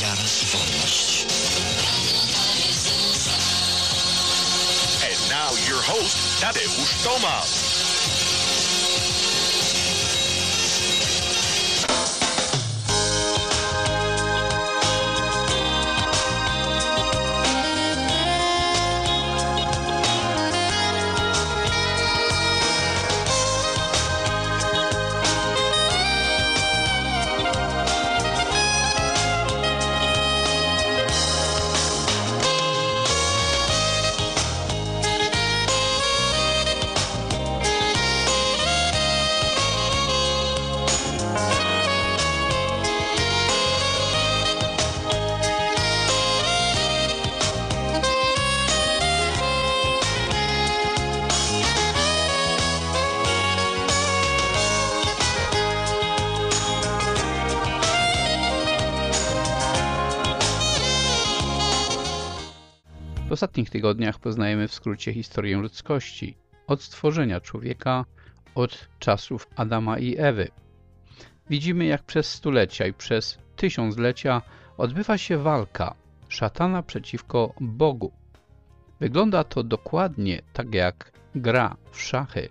wiara i wolność. And now your host, Tadeusz Tomasz. W ostatnich tygodniach poznajemy w skrócie historię ludzkości, od stworzenia człowieka, od czasów Adama i Ewy. Widzimy, jak przez stulecia i przez tysiąclecia odbywa się walka szatana przeciwko Bogu. Wygląda to dokładnie tak jak gra w szachy.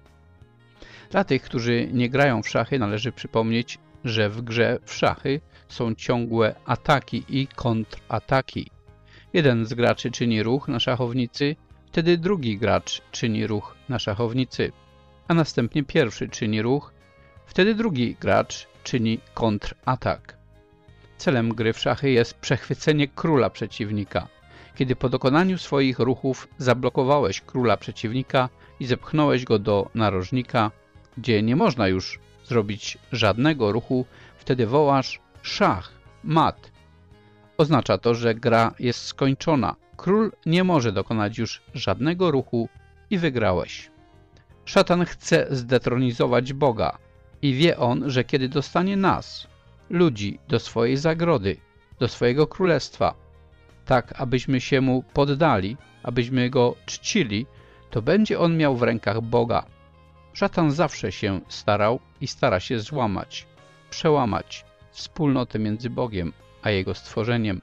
Dla tych, którzy nie grają w szachy, należy przypomnieć, że w grze w szachy są ciągłe ataki i kontrataki. Jeden z graczy czyni ruch na szachownicy, wtedy drugi gracz czyni ruch na szachownicy, a następnie pierwszy czyni ruch, wtedy drugi gracz czyni kontratak. Celem gry w szachy jest przechwycenie króla przeciwnika. Kiedy po dokonaniu swoich ruchów zablokowałeś króla przeciwnika i zepchnąłeś go do narożnika, gdzie nie można już zrobić żadnego ruchu, wtedy wołasz szach, mat. Oznacza to, że gra jest skończona. Król nie może dokonać już żadnego ruchu i wygrałeś. Szatan chce zdetronizować Boga i wie on, że kiedy dostanie nas, ludzi, do swojej zagrody, do swojego królestwa, tak abyśmy się mu poddali, abyśmy go czcili, to będzie on miał w rękach Boga. Szatan zawsze się starał i stara się złamać, przełamać wspólnotę między Bogiem a Jego stworzeniem.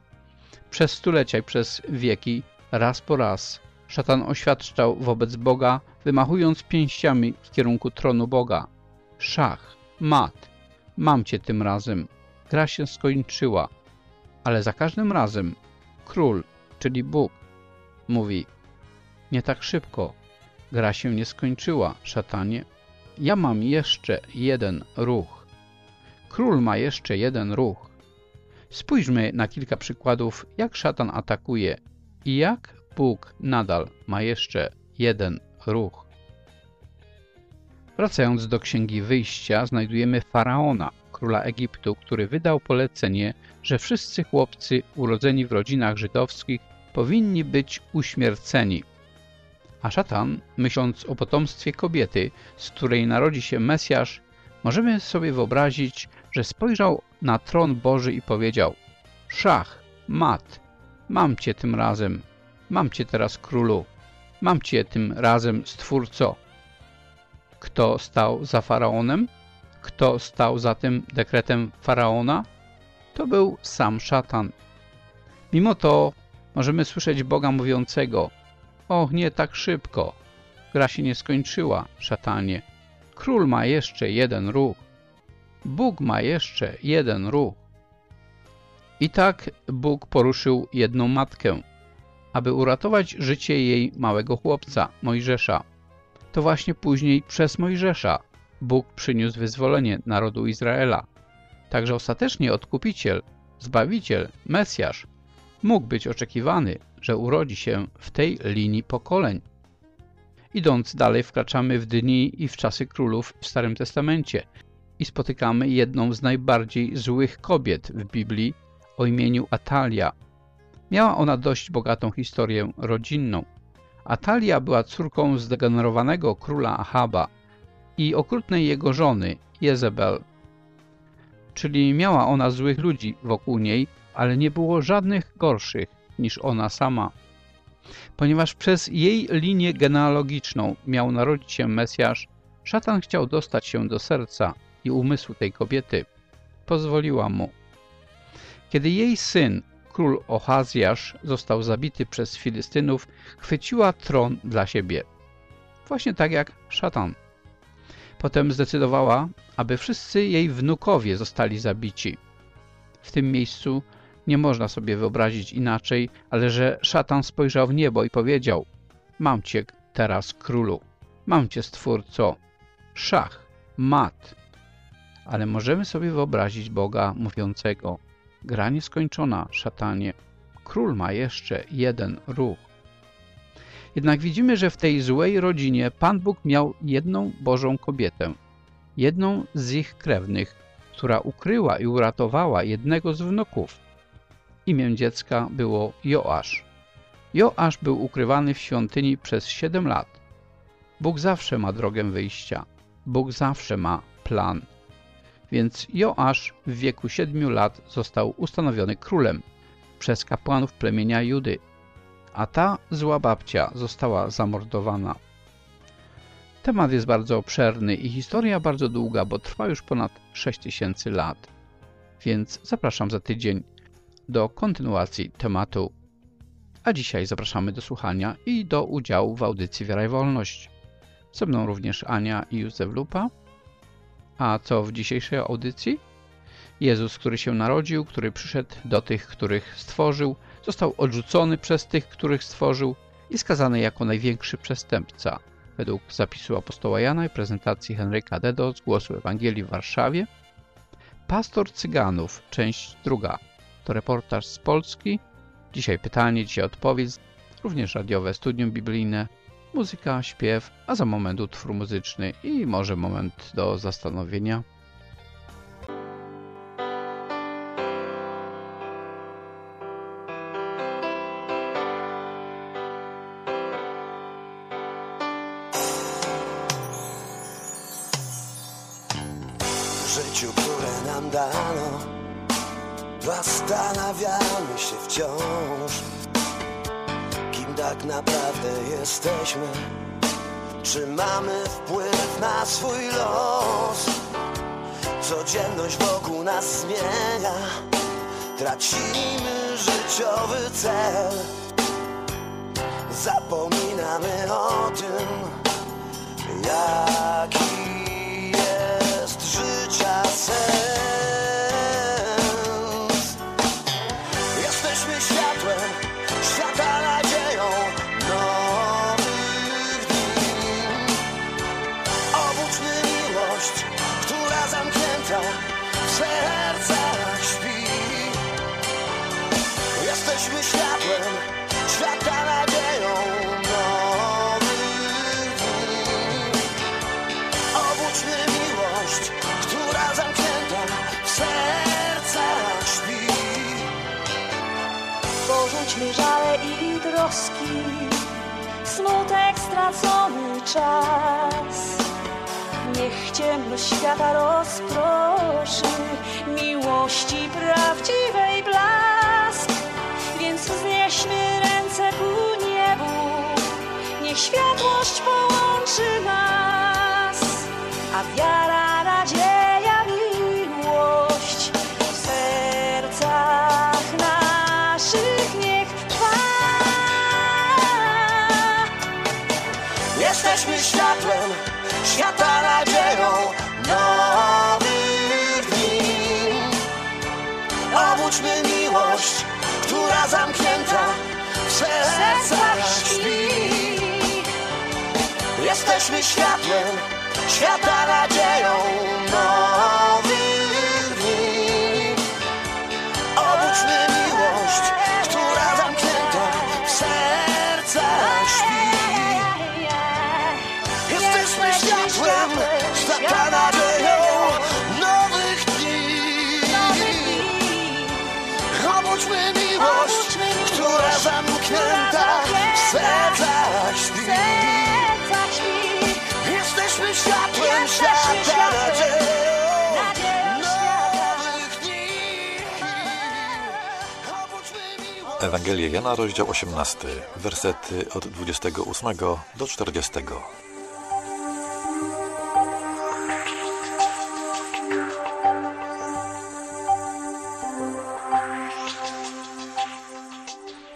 Przez stulecia i przez wieki, raz po raz, szatan oświadczał wobec Boga, wymachując pięściami w kierunku tronu Boga. Szach, mat, mam cię tym razem. Gra się skończyła, ale za każdym razem król, czyli Bóg, mówi: nie tak szybko, gra się nie skończyła, szatanie. Ja mam jeszcze jeden ruch. Król ma jeszcze jeden ruch. Spójrzmy na kilka przykładów, jak szatan atakuje i jak Bóg nadal ma jeszcze jeden ruch. Wracając do Księgi Wyjścia, znajdujemy Faraona, króla Egiptu, który wydał polecenie, że wszyscy chłopcy urodzeni w rodzinach żydowskich powinni być uśmierceni. A szatan, myśląc o potomstwie kobiety, z której narodzi się Mesjasz, możemy sobie wyobrazić, że spojrzał na tron Boży i powiedział: szach, mat, mam cię tym razem, mam cię teraz królu, mam cię tym razem stwórco. Kto stał za Faraonem? Kto stał za tym dekretem Faraona? To był sam szatan. Mimo to możemy słyszeć Boga mówiącego: och, nie tak szybko, gra się nie skończyła, szatanie. Król ma jeszcze jeden ruch. Bóg ma jeszcze jeden ruch. I tak Bóg poruszył jedną matkę, aby uratować życie jej małego chłopca, Mojżesza. To właśnie później przez Mojżesza Bóg przyniósł wyzwolenie narodu Izraela. Także ostatecznie Odkupiciel, Zbawiciel, Mesjasz mógł być oczekiwany, że urodzi się w tej linii pokoleń. Idąc dalej, wkraczamy w dni i w czasy królów w Starym Testamencie i spotykamy jedną z najbardziej złych kobiet w Biblii o imieniu Atalia. Miała ona dość bogatą historię rodzinną. Atalia była córką zdegenerowanego króla Ahaba i okrutnej jego żony Jezebel. Czyli miała ona złych ludzi wokół niej, ale nie było żadnych gorszych niż ona sama. Ponieważ przez jej linię genealogiczną miał narodzić się Mesjasz, szatan chciał dostać się do serca i umysłu tej kobiety. Pozwoliła mu. Kiedy jej syn, król Ohazjasz, został zabity przez Filistynów, chwyciła tron dla siebie. Właśnie tak jak szatan. Potem zdecydowała, aby wszyscy jej wnukowie zostali zabici. W tym miejscu nie można sobie wyobrazić inaczej, ale że szatan spojrzał w niebo i powiedział: mam cię teraz, królu, mam cię, stwórco, szach, mat. Ale możemy sobie wyobrazić Boga mówiącego: gra nieskończona, szatanie, król ma jeszcze jeden ruch. Jednak widzimy, że w tej złej rodzinie Pan Bóg miał jedną Bożą kobietę, jedną z ich krewnych, która ukryła i uratowała jednego z wnuków. Imię dziecka było Joasz. Joasz był ukrywany w świątyni przez 7 lat. Bóg zawsze ma drogę wyjścia. Bóg zawsze ma plan. Więc Joasz w wieku 7 lat został ustanowiony królem przez kapłanów plemienia Judy, a ta zła babcia została zamordowana. Temat jest bardzo obszerny i historia bardzo długa, bo trwa już ponad 6000 lat. Więc zapraszam za tydzień do kontynuacji tematu. A dzisiaj zapraszamy do słuchania i do udziału w audycji Wiara i Wolność. Ze mną również Ania i Józef Lupa. A co w dzisiejszej audycji? Jezus, który się narodził, który przyszedł do tych, których stworzył, został odrzucony przez tych, których stworzył i skazany jako największy przestępca. Według zapisu apostoła Jana i prezentacji Henryka Dedo z Głosu Ewangelii w Warszawie. Pastor Cyganów, część 2. To reportaż z Polski. Dzisiaj pytanie, dzisiaj odpowiedź. Również radiowe studium biblijne, muzyka, śpiew, a za moment utwór muzyczny i może moment do zastanowienia. W życiu, które nam dano, zastanawiamy się wciąż, kim tak naprawdę jesteśmy, czy mamy wpływ na swój los. Codzienność wokół nas zmienia, tracimy życiowy cel, zapominamy o tym, jaki jest życia sens. Jesteśmy światłem, świata nadzieją nowych dni. Obudźmy miłość, która zamknięta w sercach śpi. Jesteśmy światłem, świata nadzieją nowych dni. Obudźmy miłość, która zamknięta w sercach śpi. Porzućmy żale i troski, smutek, stracony czas. Niech ciemność świata rozproszy miłości prawdziwej blask. Więc wznieśmy ręce ku niebu, niech światłość połączy nas, a wiara, nadzieja, miłość w sercach naszych niech trwa. Jesteśmy światłem, świata nadzieją nowych dni. Obudźmy miłość, która zamknięta w sercach śpi. Jesteśmy światłem, świata nadzieją nowych dni. Obudźmy miłość, która zamknięta w sercach śpi. Jesteśmy światłem, świata nadzieją nowych dni. Obudźmy miłość, która zamknięta w sercach śpi. Jesteśmy światłem, świata nadzieją nowych dni. Obudźmy miłość. Ewangelia Jana, rozdział 18, wersety od 28 do 40.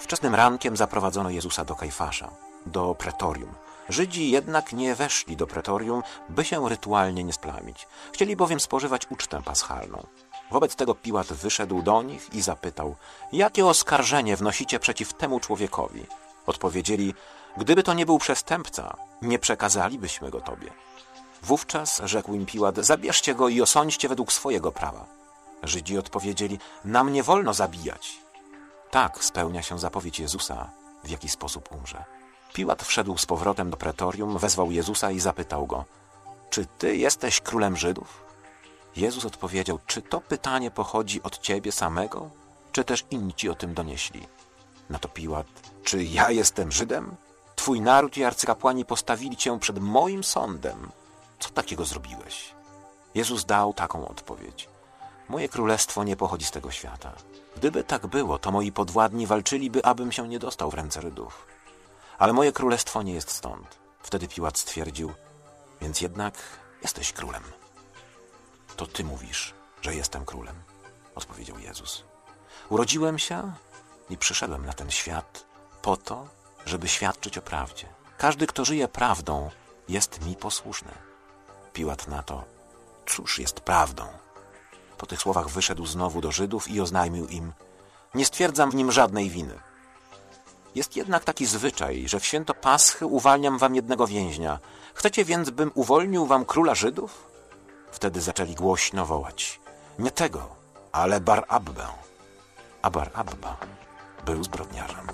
Wczesnym rankiem zaprowadzono Jezusa do Kajfasza, do pretorium. Żydzi jednak nie weszli do pretorium, by się rytualnie nie splamić. Chcieli bowiem spożywać ucztę paschalną. Wobec tego Piłat wyszedł do nich i zapytał: jakie oskarżenie wnosicie przeciw temu człowiekowi? Odpowiedzieli: gdyby to nie był przestępca, nie przekazalibyśmy go tobie. Wówczas rzekł im Piłat: zabierzcie go i osądźcie według swojego prawa. Żydzi odpowiedzieli: nam nie wolno zabijać. Tak spełnia się zapowiedź Jezusa, w jaki sposób umrze. Piłat wszedł z powrotem do pretorium, wezwał Jezusa i zapytał go: czy ty jesteś królem Żydów? Jezus odpowiedział: czy to pytanie pochodzi od ciebie samego, czy też inni ci o tym donieśli? Na to Piłat: czy ja jestem Żydem? Twój naród i arcykapłani postawili cię przed moim sądem. Co takiego zrobiłeś? Jezus dał taką odpowiedź: moje królestwo nie pochodzi z tego świata. Gdyby tak było, to moi podwładni walczyliby, abym się nie dostał w ręce Żydów. Ale moje królestwo nie jest stąd. Wtedy Piłat stwierdził: więc jednak jesteś królem. To ty mówisz, że jestem królem, odpowiedział Jezus. Urodziłem się i przyszedłem na ten świat po to, żeby świadczyć o prawdzie. Każdy, kto żyje prawdą, jest mi posłuszny. Piłat na to: cóż jest prawdą? Po tych słowach wyszedł znowu do Żydów i oznajmił im: nie stwierdzam w nim żadnej winy. Jest jednak taki zwyczaj, że w święto Paschy uwalniam wam jednego więźnia. Chcecie więc, bym uwolnił wam króla Żydów? Wtedy zaczęli głośno wołać: nie tego, ale Bar-Abbę. A Bar-Abba był zbrodniarzem.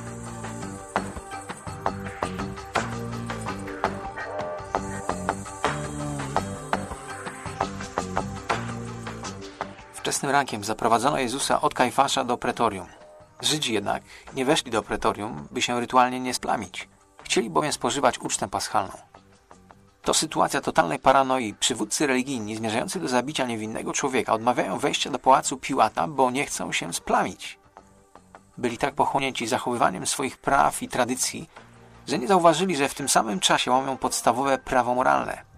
Wczesnym rankiem zaprowadzono Jezusa od Kajfasza do pretorium. Żydzi jednak nie weszli do pretorium, by się rytualnie nie splamić. Chcieli bowiem spożywać ucztę paschalną. To sytuacja totalnej paranoi. Przywódcy religijni zmierzający do zabicia niewinnego człowieka odmawiają wejścia do pałacu Piłata, bo nie chcą się splamić. Byli tak pochłonięci zachowywaniem swoich praw i tradycji, że nie zauważyli, że w tym samym czasie łamią podstawowe prawo moralne.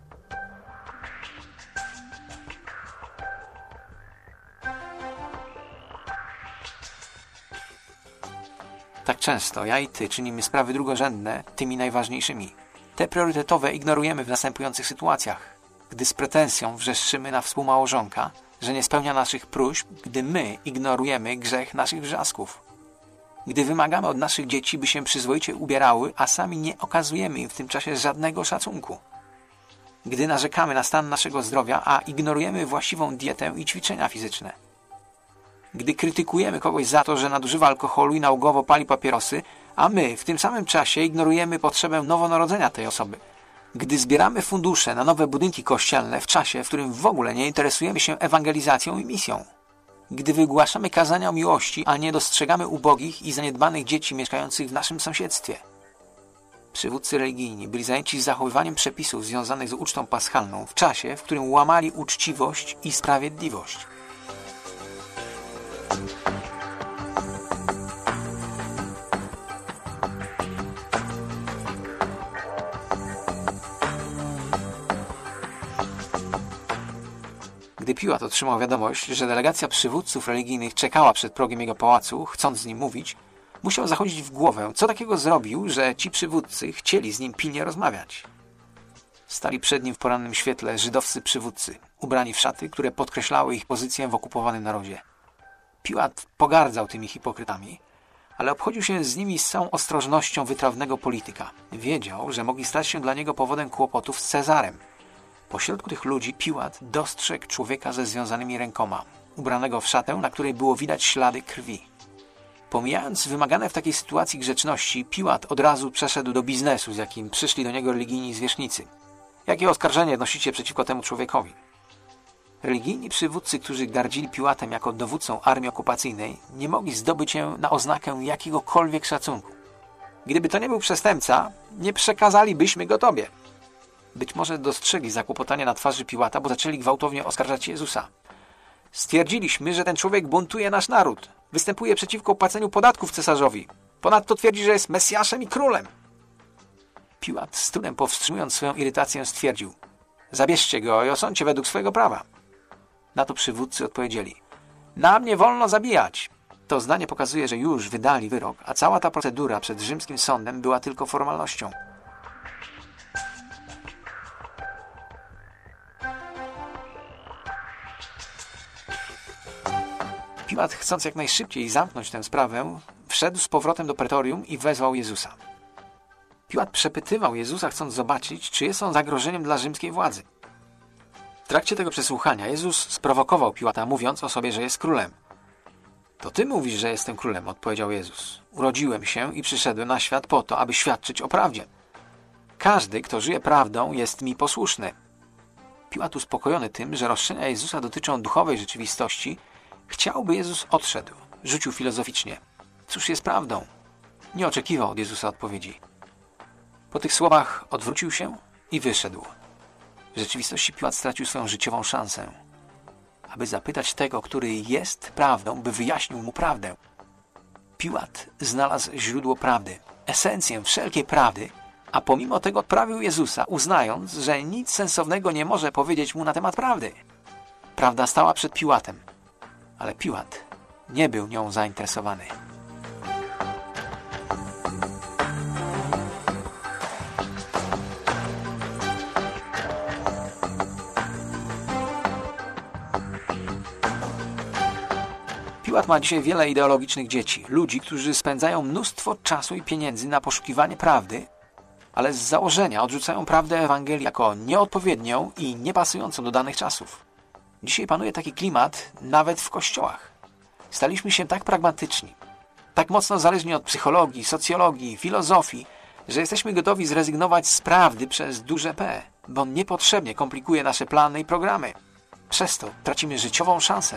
Tak często ja i ty czynimy sprawy drugorzędne tymi najważniejszymi. Te priorytetowe ignorujemy w następujących sytuacjach. Gdy z pretensją wrzeszczymy na współmałżonka, że nie spełnia naszych próśb, gdy my ignorujemy grzech naszych wrzasków. Gdy wymagamy od naszych dzieci, by się przyzwoicie ubierały, a sami nie okazujemy im w tym czasie żadnego szacunku. Gdy narzekamy na stan naszego zdrowia, a ignorujemy właściwą dietę i ćwiczenia fizyczne. Gdy krytykujemy kogoś za to, że nadużywa alkoholu i nałogowo pali papierosy, a my w tym samym czasie ignorujemy potrzebę nowonarodzenia tej osoby. Gdy zbieramy fundusze na nowe budynki kościelne w czasie, w którym w ogóle nie interesujemy się ewangelizacją i misją. Gdy wygłaszamy kazania o miłości, a nie dostrzegamy ubogich i zaniedbanych dzieci mieszkających w naszym sąsiedztwie. Przywódcy religijni byli zajęci zachowywaniem przepisów związanych z ucztą paschalną w czasie, w którym łamali uczciwość i sprawiedliwość. Gdy Piłat otrzymał wiadomość, że delegacja przywódców religijnych czekała przed progiem jego pałacu, chcąc z nim mówić, musiał zachodzić w głowę, co takiego zrobił, że ci przywódcy chcieli z nim pilnie rozmawiać. Stali przed nim w porannym świetle żydowscy przywódcy, ubrani w szaty, które podkreślały ich pozycję w okupowanym narodzie. Piłat pogardzał tymi hipokrytami, ale obchodził się z nimi z całą ostrożnością wytrawnego polityka. Wiedział, że mogli stać się dla niego powodem kłopotów z Cezarem. Pośrodku tych ludzi Piłat dostrzegł człowieka ze związanymi rękoma, ubranego w szatę, na której było widać ślady krwi. Pomijając wymagane w takiej sytuacji grzeczności, Piłat od razu przeszedł do biznesu, z jakim przyszli do niego religijni zwierzchnicy. Jakie oskarżenie wnosicie przeciwko temu człowiekowi? Religijni przywódcy, którzy gardzili Piłatem jako dowódcą armii okupacyjnej, nie mogli zdobyć się na oznakę jakiegokolwiek szacunku. Gdyby to nie był przestępca, nie przekazalibyśmy go tobie. Być może dostrzegli zakłopotanie na twarzy Piłata, bo zaczęli gwałtownie oskarżać Jezusa. Stwierdziliśmy, że ten człowiek buntuje nasz naród. Występuje przeciwko płaceniu podatków cesarzowi. Ponadto twierdzi, że jest Mesjaszem i królem. Piłat, z trudem powstrzymując swoją irytację, stwierdził: zabierzcie go i osądźcie według swojego prawa. Na to przywódcy odpowiedzieli: nam nie wolno zabijać. To zdanie pokazuje, że już wydali wyrok, a cała ta procedura przed rzymskim sądem była tylko formalnością. Piłat, chcąc jak najszybciej zamknąć tę sprawę, wszedł z powrotem do pretorium i wezwał Jezusa. Piłat przepytywał Jezusa, chcąc zobaczyć, czy jest on zagrożeniem dla rzymskiej władzy. W trakcie tego przesłuchania Jezus sprowokował Piłata, mówiąc o sobie, że jest królem. To ty mówisz, że jestem królem, odpowiedział Jezus. Urodziłem się i przyszedłem na świat po to, aby świadczyć o prawdzie. Każdy, kto żyje prawdą, jest mi posłuszny. Piłat, uspokojony tym, że roszczenia Jezusa dotyczą duchowej rzeczywistości, chciał, by Jezus odszedł. Rzucił filozoficznie. Cóż jest prawdą? Nie oczekiwał od Jezusa odpowiedzi. Po tych słowach odwrócił się i wyszedł. W rzeczywistości Piłat stracił swoją życiową szansę, aby zapytać tego, który jest prawdą, by wyjaśnił mu prawdę. Piłat znalazł źródło prawdy, esencję wszelkiej prawdy, a pomimo tego odprawił Jezusa, uznając, że nic sensownego nie może powiedzieć mu na temat prawdy. Prawda stała przed Piłatem, ale Piłat nie był nią zainteresowany. Piłat ma dzisiaj wiele ideologicznych dzieci, ludzi, którzy spędzają mnóstwo czasu i pieniędzy na poszukiwanie prawdy, ale z założenia odrzucają prawdę Ewangelii jako nieodpowiednią i niepasującą do danych czasów. Dzisiaj panuje taki klimat nawet w kościołach. Staliśmy się tak pragmatyczni, tak mocno zależni od psychologii, socjologii, filozofii, że jesteśmy gotowi zrezygnować z prawdy przez duże P, bo niepotrzebnie komplikuje nasze plany i programy. Przez to tracimy życiową szansę.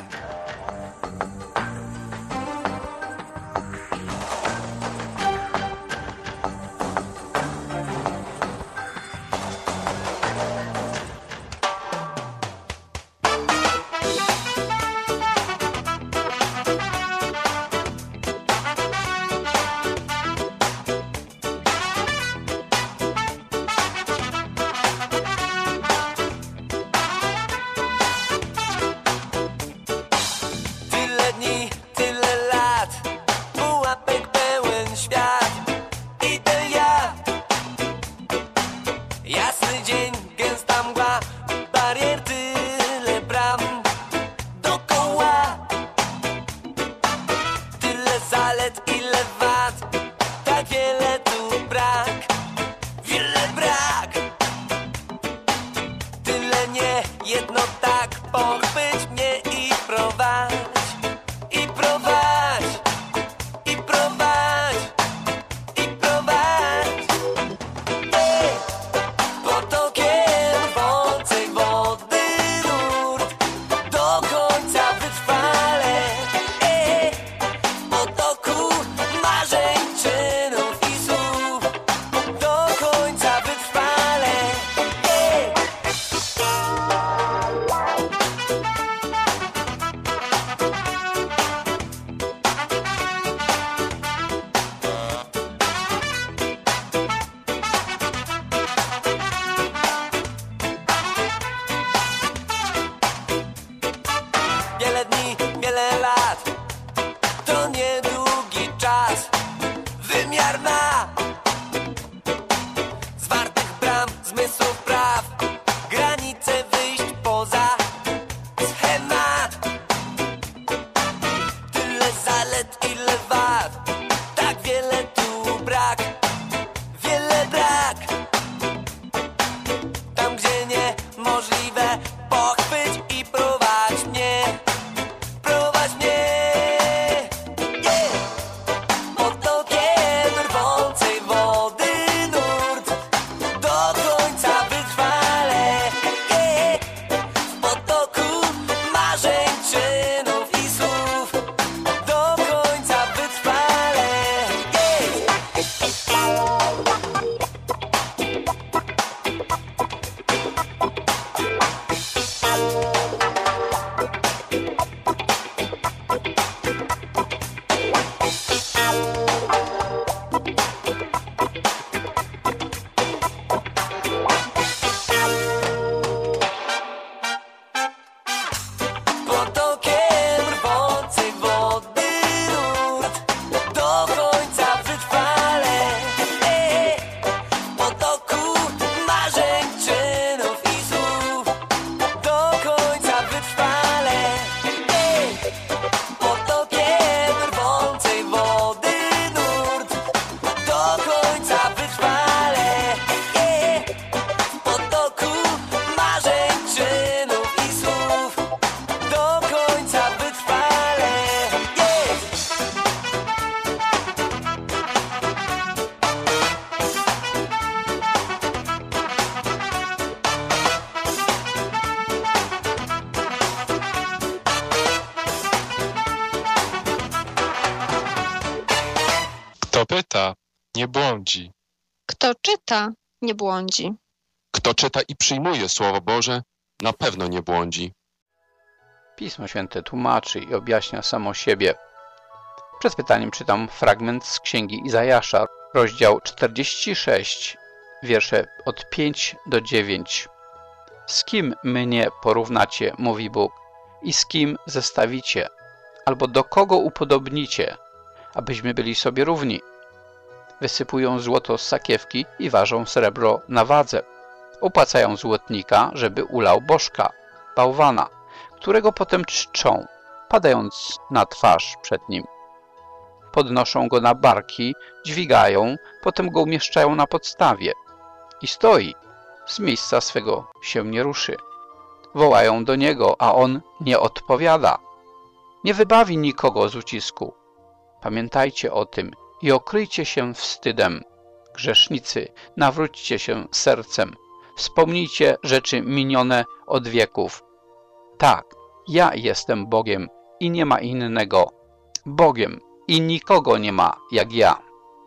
Kto pyta, nie błądzi. Kto czyta, nie błądzi. Kto czyta i przyjmuje Słowo Boże, na pewno nie błądzi. Pismo Święte tłumaczy i objaśnia samo siebie. Przed pytaniem czytam fragment z Księgi Izajasza, rozdział 46, wiersze od 5 do 9. Z kim mnie porównacie, mówi Bóg, i z kim zestawicie, albo do kogo upodobnicie, abyśmy byli sobie równi? Wysypują złoto z sakiewki i ważą srebro na wadze. Opłacają złotnika, żeby ulał bożka, bałwana, którego potem czczą, padając na twarz przed nim. Podnoszą go na barki, dźwigają, potem go umieszczają na podstawie. I stoi, z miejsca swego się nie ruszy. Wołają do niego, a on nie odpowiada. Nie wybawi nikogo z ucisku. Pamiętajcie o tym i okryjcie się wstydem. Grzesznicy, nawróćcie się sercem. Wspomnijcie rzeczy minione od wieków. Tak, ja jestem Bogiem i nie ma innego. Bogiem i nikogo nie ma jak ja.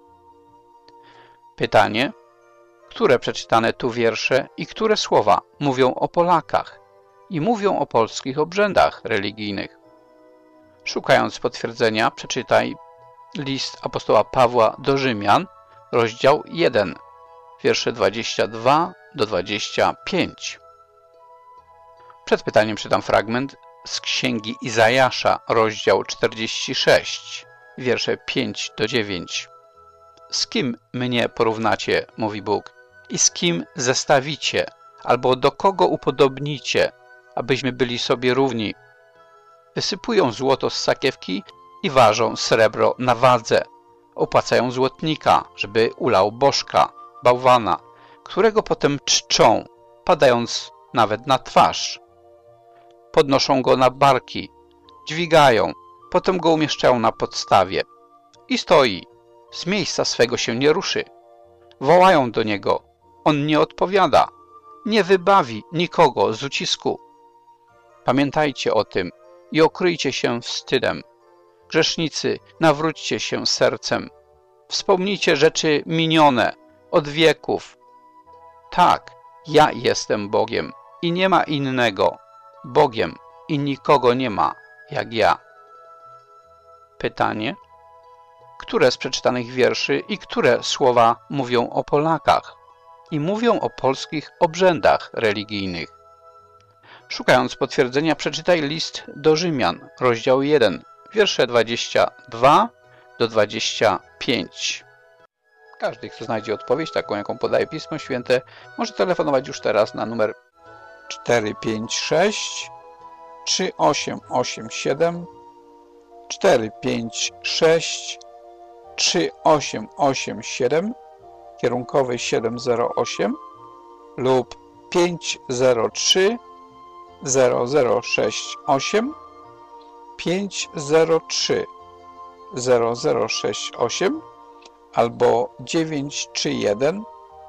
Pytanie, które przeczytane tu wiersze i które słowa mówią o Polakach i mówią o polskich obrzędach religijnych? Szukając potwierdzenia, przeczytaj list apostoła Pawła do Rzymian, rozdział 1, wiersze 22 do 25. Przed pytaniem czytam fragment z Księgi Izajasza, rozdział 46, wiersze 5 do 9. Z kim mnie porównacie, mówi Bóg, i z kim zestawicie, albo do kogo upodobnicie, abyśmy byli sobie równi? Wysypują złoto z sakiewki i ważą srebro na wadze. Opłacają złotnika, żeby ulał bożka, bałwana, którego potem czczą, padając nawet na twarz. Podnoszą go na barki, dźwigają, potem go umieszczają na podstawie. I stoi, z miejsca swego się nie ruszy. Wołają do niego, on nie odpowiada, nie wybawi nikogo z ucisku. Pamiętajcie o tym i okryjcie się wstydem. Grzesznicy, nawróćcie się sercem. Wspomnijcie rzeczy minione od wieków. Tak, ja jestem Bogiem i nie ma innego. Bogiem i nikogo nie ma jak ja. Pytanie, które z przeczytanych wierszy i które słowa mówią o Polakach i mówią o polskich obrzędach religijnych? Szukając potwierdzenia, przeczytaj list do Rzymian, rozdział 1, wiersze 22 do 25. Każdy, kto znajdzie odpowiedź, taką jaką podaje Pismo Święte, może telefonować już teraz na numer 456 3887 456 3887 kierunkowy 708 lub 503 0068 503 0068 albo 931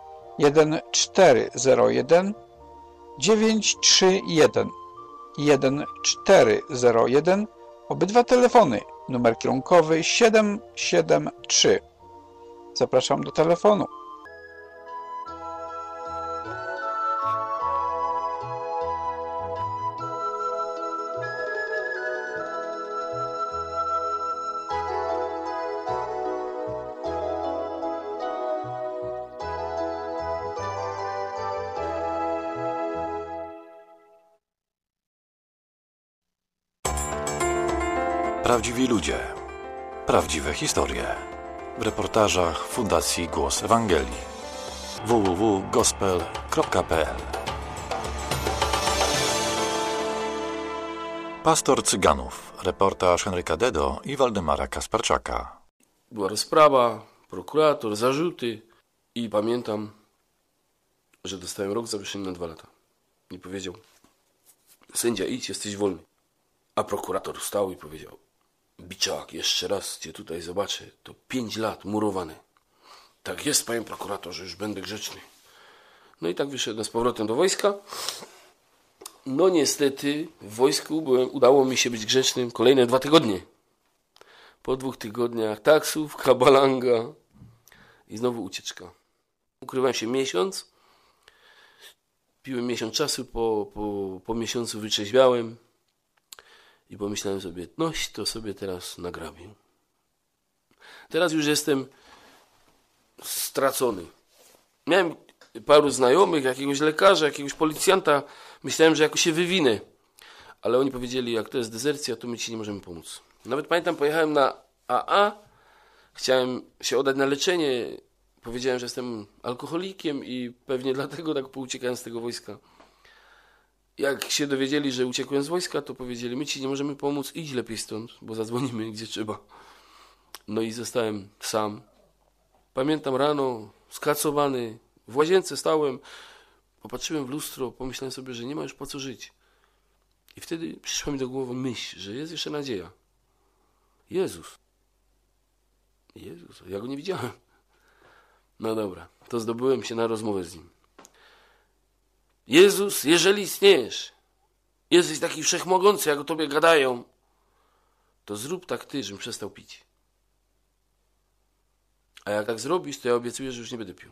1401 931 1401. Obydwa telefony, numer kierunkowy 773. Zapraszam do telefonu. Prawdziwi ludzie. Prawdziwe historie. W reportażach Fundacji Głos Ewangelii. www.gospel.pl. Pastor Cyganów. Reportaż Henryka Dedo i Waldemara Kasperczaka. Była rozprawa, prokurator, zarzuty i pamiętam, że dostałem rok zawieszenia na 2 lata. Nie powiedział: sędzia, idź, jesteś wolny. A prokurator wstał i powiedział: Biczak, jeszcze raz cię tutaj zobaczę, to 5 lat murowane. Tak jest, panie prokuratorze, już będę grzeczny. No i tak wyszedłem z powrotem do wojska. No niestety w wojsku udało mi się być grzecznym kolejne 2 tygodnie. Po 2 tygodniach taksówka, balanga i znowu ucieczka. Ukrywałem się miesiąc. Piłem miesiąc czasu, po miesiącu wytrzeźwiałem i pomyślałem sobie, noś to sobie teraz nagrabię. Teraz już jestem stracony. Miałem paru znajomych, jakiegoś lekarza, jakiegoś policjanta. Myślałem, że jakoś się wywinę. Ale oni powiedzieli, jak to jest dezercja, to my ci nie możemy pomóc. Nawet pamiętam, pojechałem na AA. Chciałem się oddać na leczenie. Powiedziałem, że jestem alkoholikiem i pewnie dlatego tak pouciekałem z tego wojska. Jak się dowiedzieli, że uciekłem z wojska, to powiedzieli, my ci nie możemy pomóc, idź lepiej stąd, bo zadzwonimy gdzie trzeba. No i zostałem sam. Pamiętam rano, skacowany, w łazience stałem, popatrzyłem w lustro, pomyślałem sobie, że nie ma już po co żyć. I wtedy przyszła mi do głowy myśl, że jest jeszcze nadzieja. Jezus, ja go nie widziałem. No dobra, to zdobyłem się na rozmowę z nim. Jezus, jeżeli istniejesz, jesteś taki wszechmogący, jak o tobie gadają, to zrób tak ty, żebym przestał pić. A jak tak zrobisz, to ja obiecuję, że już nie będę pił.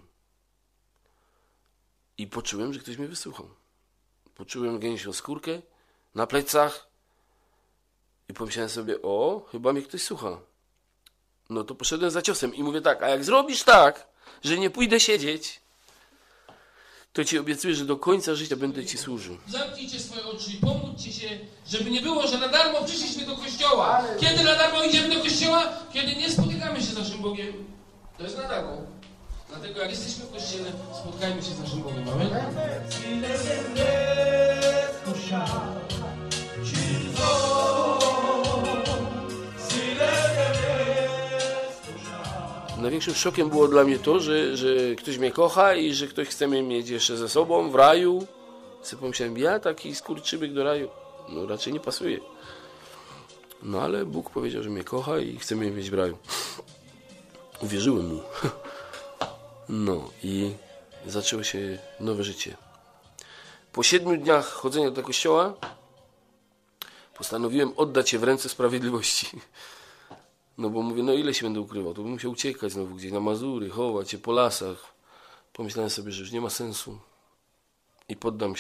I poczułem, że ktoś mnie wysłuchał. Poczułem gęsią skórkę na plecach i pomyślałem sobie, o, chyba mnie ktoś słucha. No to poszedłem za ciosem i mówię tak, a jak zrobisz tak, że nie pójdę siedzieć, to ci obiecuję, że do końca życia będę ci służył. Zamknijcie swoje oczy i pomódźcie się, żeby nie było, że na darmo przyszliśmy do kościoła. Kiedy na darmo idziemy do kościoła? Kiedy nie spotykamy się z naszym Bogiem. To jest na darmo. Dlatego jak jesteśmy w kościele, spotkajmy się z naszym Bogiem. Amen? Największym szokiem było dla mnie to, że ktoś mnie kocha i że ktoś chce mnie mieć jeszcze ze sobą w raju. Sobie pomyślałem, ja taki skurczybyk do raju, no raczej nie pasuje. No ale Bóg powiedział, że mnie kocha i chce mnie mieć w raju. Uwierzyłem mu. No i zaczęło się nowe życie. Po 7 dniach chodzenia do kościoła postanowiłem oddać się w ręce sprawiedliwości. No bo mówię, no ile się będę ukrywał? To bym musiał uciekać znowu gdzieś na Mazury, chować się po lasach. Pomyślałem sobie, że już nie ma sensu i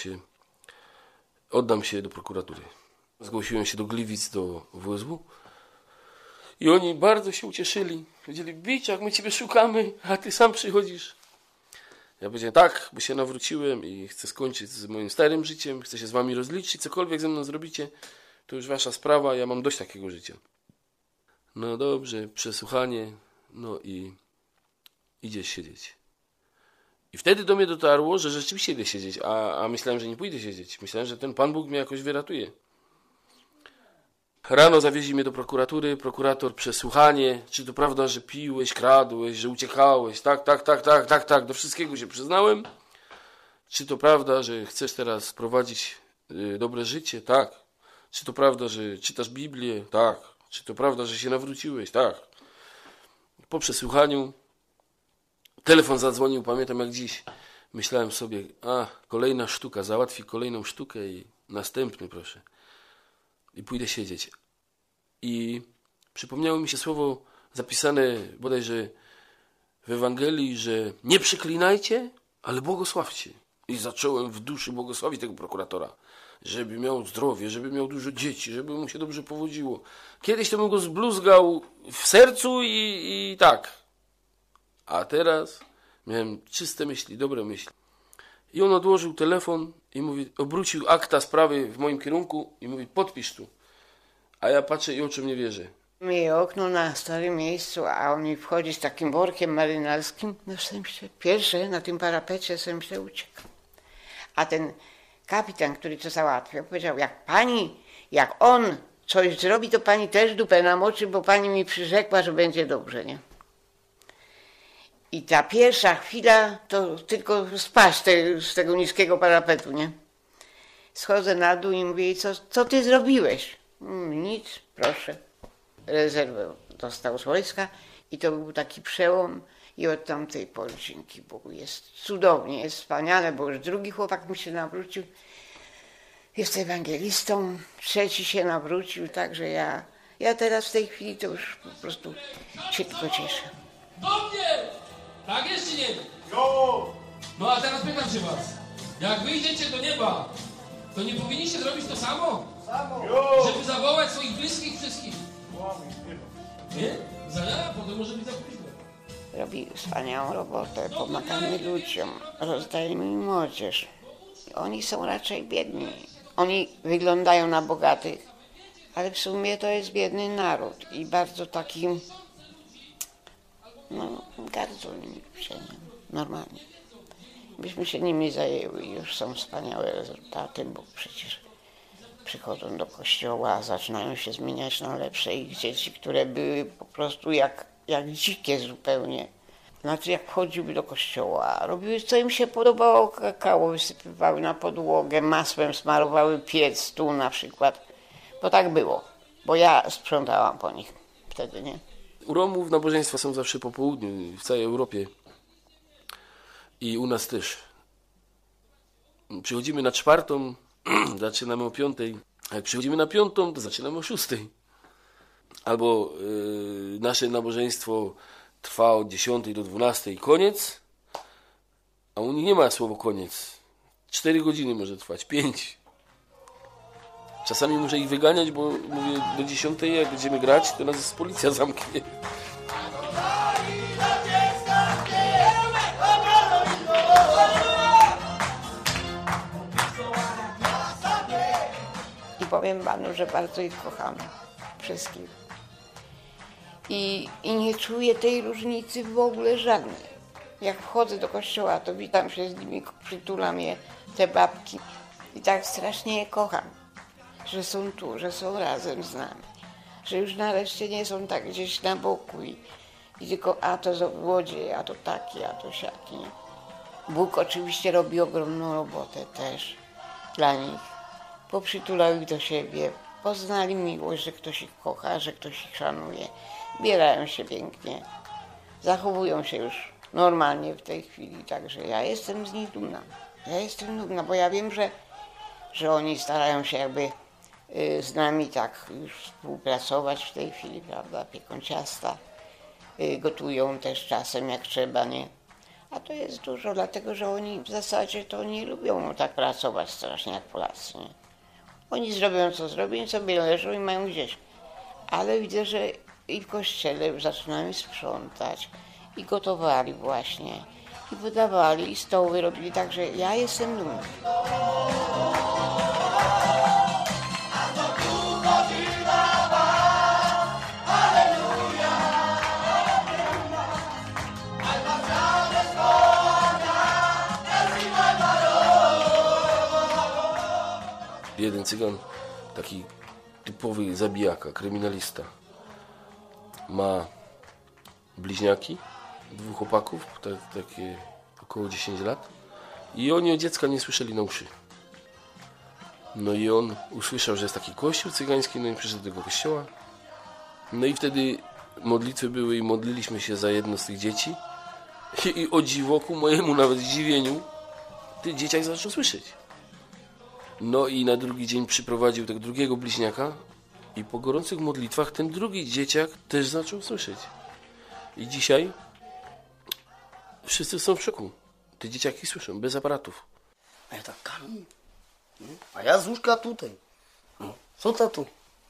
oddam się do prokuratury. Zgłosiłem się do Gliwic, do WSW i oni bardzo się ucieszyli. Powiedzieli, Biciak, my ciebie szukamy, a ty sam przychodzisz. Ja powiedziałem, tak, bo się nawróciłem i chcę skończyć z moim starym życiem, chcę się z wami rozliczyć, cokolwiek ze mną zrobicie, to już wasza sprawa, ja mam dość takiego życia. No dobrze, przesłuchanie, no i idziesz siedzieć. I wtedy do mnie dotarło, że rzeczywiście idę siedzieć, a myślałem, że nie pójdę siedzieć. Myślałem, że ten Pan Bóg mnie jakoś wyratuje. Rano zawieźli mnie do prokuratury, prokurator, przesłuchanie, czy to prawda, że piłeś, kradłeś, że uciekałeś, tak, do wszystkiego się przyznałem. Czy to prawda, że chcesz teraz prowadzić dobre życie? Tak. Czy to prawda, że czytasz Biblię? Tak. Czy to prawda, że się nawróciłeś? Tak. Po przesłuchaniu telefon zadzwonił, pamiętam jak dziś. Myślałem sobie, kolejna sztuka, załatwi kolejną sztukę i następny, proszę. I pójdę siedzieć. I przypomniało mi się słowo zapisane bodajże w Ewangelii, że nie przeklinajcie, ale błogosławcie. I zacząłem w duszy błogosławić tego prokuratora. Żeby miał zdrowie, żeby miał dużo dzieci, żeby mu się dobrze powodziło. Kiedyś to bym go zbluzgał w sercu i tak. A teraz miałem czyste myśli, dobre myśli. I on odłożył telefon i mówi, obrócił akta sprawy w moim kierunku i mówi, podpisz tu. A ja patrzę i oczom nie wierzę. Miej okno na starym miejscu, a on mi wchodzi z takim workiem marynarskim. No sobie myślę, pierwszy na tym parapecie sobie myślę, uciekł. A ten kapitan, który to załatwiał, powiedział, jak on coś zrobi, to pani też dupę namoczy, bo pani mi przyrzekła, że będzie dobrze, nie? I ta pierwsza chwila to tylko spaść z tego niskiego parapetu, nie? Schodzę na dół i mówię, co ty zrobiłeś? Nic, proszę. Rezerwę dostał z wojska i to był taki przełom i od tamtej pory, dzięki Bogu, jest cudownie, jest wspaniale, bo już drugi chłopak mi się nawrócił, jest ewangelistą, trzeci się nawrócił, także ja Ja teraz w tej chwili to już po prostu się tylko cieszę. Do mnie! Tak jest czy nie? No a teraz pytam się was. Jak wyjdziecie do nieba, to nie powinniście zrobić to samo? Żeby zawołać swoich bliskich wszystkich. Nie? Potem może być za późno. Robi wspaniałą robotę, pomagamy ludziom, rozdajemy im młodzież. Oni są raczej biedni. Oni wyglądają na bogatych, ale w sumie to jest biedny naród i bardzo taki, gardzą nimi normalnie. Byśmy się nimi zajęły i już są wspaniałe rezultaty, bo przecież przychodzą do kościoła, zaczynają się zmieniać na lepsze. Ich dzieci, które były po prostu jak dzikie zupełnie. Znaczy jak wchodziły do kościoła, robiły co im się podobało, kakao wysypywały na podłogę, masłem smarowały piec, stół na przykład. Bo tak było, bo ja sprzątałam po nich wtedy, nie? U Romów nabożeństwa są zawsze po południu, w całej Europie. I u nas też. Przychodzimy na 4, zaczynamy o 5. A jak przychodzimy na 5, to zaczynamy o 6. Albo nasze nabożeństwo trwa od 10 do 12 i koniec, a u nich nie ma słowa koniec. 4 godziny może trwać, 5. Czasami muszę ich wyganiać, bo mówię do 10, jak będziemy grać, to nas policja zamknie. I powiem panu, że bardzo ich kocham. Wszystkich. I nie czuję tej różnicy w ogóle żadnej. Jak wchodzę do kościoła, to witam się z nimi, przytulam je, te babki. I tak strasznie je kocham, że są tu, że są razem z nami. Że już nareszcie nie są tak gdzieś na boku i tylko a to złodziej, a to taki, a to siaki. Bóg oczywiście robi ogromną robotę też dla nich. Poprzytulał ich do siebie, poznali miłość, że ktoś ich kocha, że ktoś ich szanuje. Bierają się pięknie, zachowują się już normalnie w tej chwili, także ja jestem z nich dumna. Ja jestem dumna, bo ja wiem, że oni starają się jakby z nami tak już współpracować w tej chwili, prawda, pieką ciasta, gotują też czasem jak trzeba, nie? A to jest dużo, dlatego że oni w zasadzie to nie lubią tak pracować strasznie jak Polacy, nie? Oni zrobią co zrobią, sobie leżą i mają gdzieś. Ale widzę, że i w kościele zaczynają sprzątać i gotowali właśnie, i wydawali, i stoły robili, także ja jestem dumna. Jeden cygan, taki typowy zabijaka, kryminalista, ma bliźniaki, 2 chłopaków, takie około 10 lat i oni od dziecka nie słyszeli na uszy. No i on usłyszał, że jest taki kościół cygański, no i przyszedł do tego kościoła. No i wtedy modlitwy były i modliliśmy się za jedno z tych dzieci i o dziwo, ku mojemu nawet zdziwieniu, ten dzieciak zaczął słyszeć. No i na drugi dzień przyprowadził tego drugiego bliźniaka i po gorących modlitwach ten drugi dzieciak też zaczął słyszeć. I dzisiaj wszyscy są w szoku. Te dzieciaki słyszą, bez aparatów. A ja tak, Kamil, a ja z łóżka tutaj. No, co tato?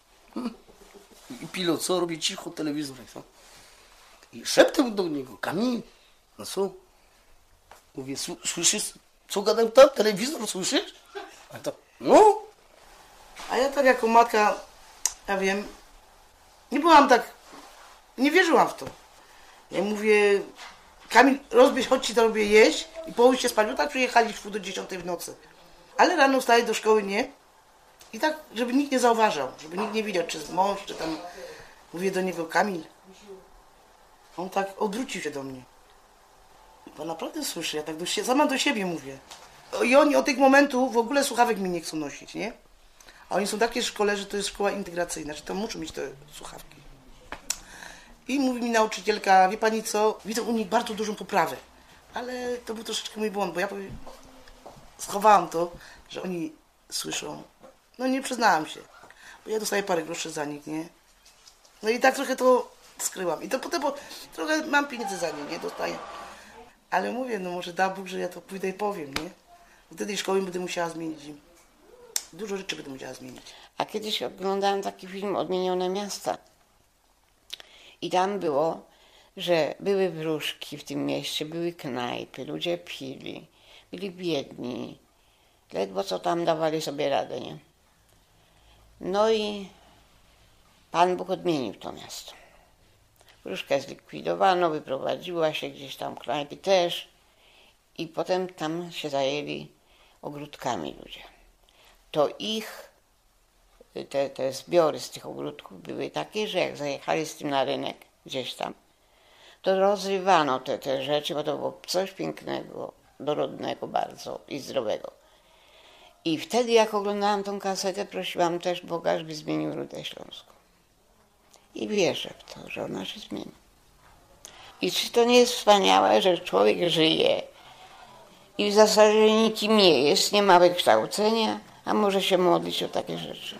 I pilot, co robi cicho telewizor, co? I szeptem do niego, Kamil, no co? Mówię, słyszysz, co gadał tam? Telewizor, słyszysz? A to, no. A ja tak jako matka, ja wiem, nie byłam tak, nie wierzyłam w to. Ja mówię, Kamil, rozbierz, chodź ci to robię jeść i połóż się spać. No tak przyjechali w pół do 10 w nocy. Ale rano wstaję do szkoły, nie? I tak, żeby nikt nie zauważał, żeby nikt nie widział, czy jest mąż, czy tam. Mówię do niego, Kamil. On tak odwrócił się do mnie. Bo naprawdę słyszę, ja tak sama do siebie mówię. I oni od tych momentów w ogóle słuchawek mi nie chcą nosić, nie? A oni są takie w szkole, że to jest szkoła integracyjna, że to muszą mieć te słuchawki. I mówi mi nauczycielka, wie pani co, widzę u nich bardzo dużą poprawę. Ale to był troszeczkę mój błąd, bo ja schowałam to, że oni słyszą. No nie przyznałam się, bo ja dostaję parę groszy za nich, nie? No i tak trochę to skryłam. I to potem, bo trochę mam pieniędzy za nie dostaję. Ale mówię, no może da Bóg, że ja to pójdę i powiem, nie? Wtedy szkoły będę musiała zmienić. Dużo rzeczy będę musiała zmienić. A kiedyś oglądałam taki film Odmienione miasta. I tam było, że były wróżki w tym mieście, były knajpy, ludzie pili, byli biedni. Ledwo co tam dawali sobie radę, nie? No i Pan Bóg odmienił to miasto. Wróżkę zlikwidowano, wyprowadziła się gdzieś tam, knajpy też. I potem tam się zajęli ogródkami ludzie. To ich, te zbiory z tych ogródków były takie, że jak zajechali z tym na rynek gdzieś tam, to rozrywano te rzeczy, bo to było coś pięknego, dorodnego bardzo i zdrowego. I wtedy jak oglądałam tą kasetę, prosiłam też Boga, żeby zmienił Rudę Śląską. I wierzę w to, że ona się zmieni. I czy to nie jest wspaniałe, że człowiek żyje i w zasadzie nikim nie jest, nie ma wykształcenia, a może się modlić o takie rzeczy.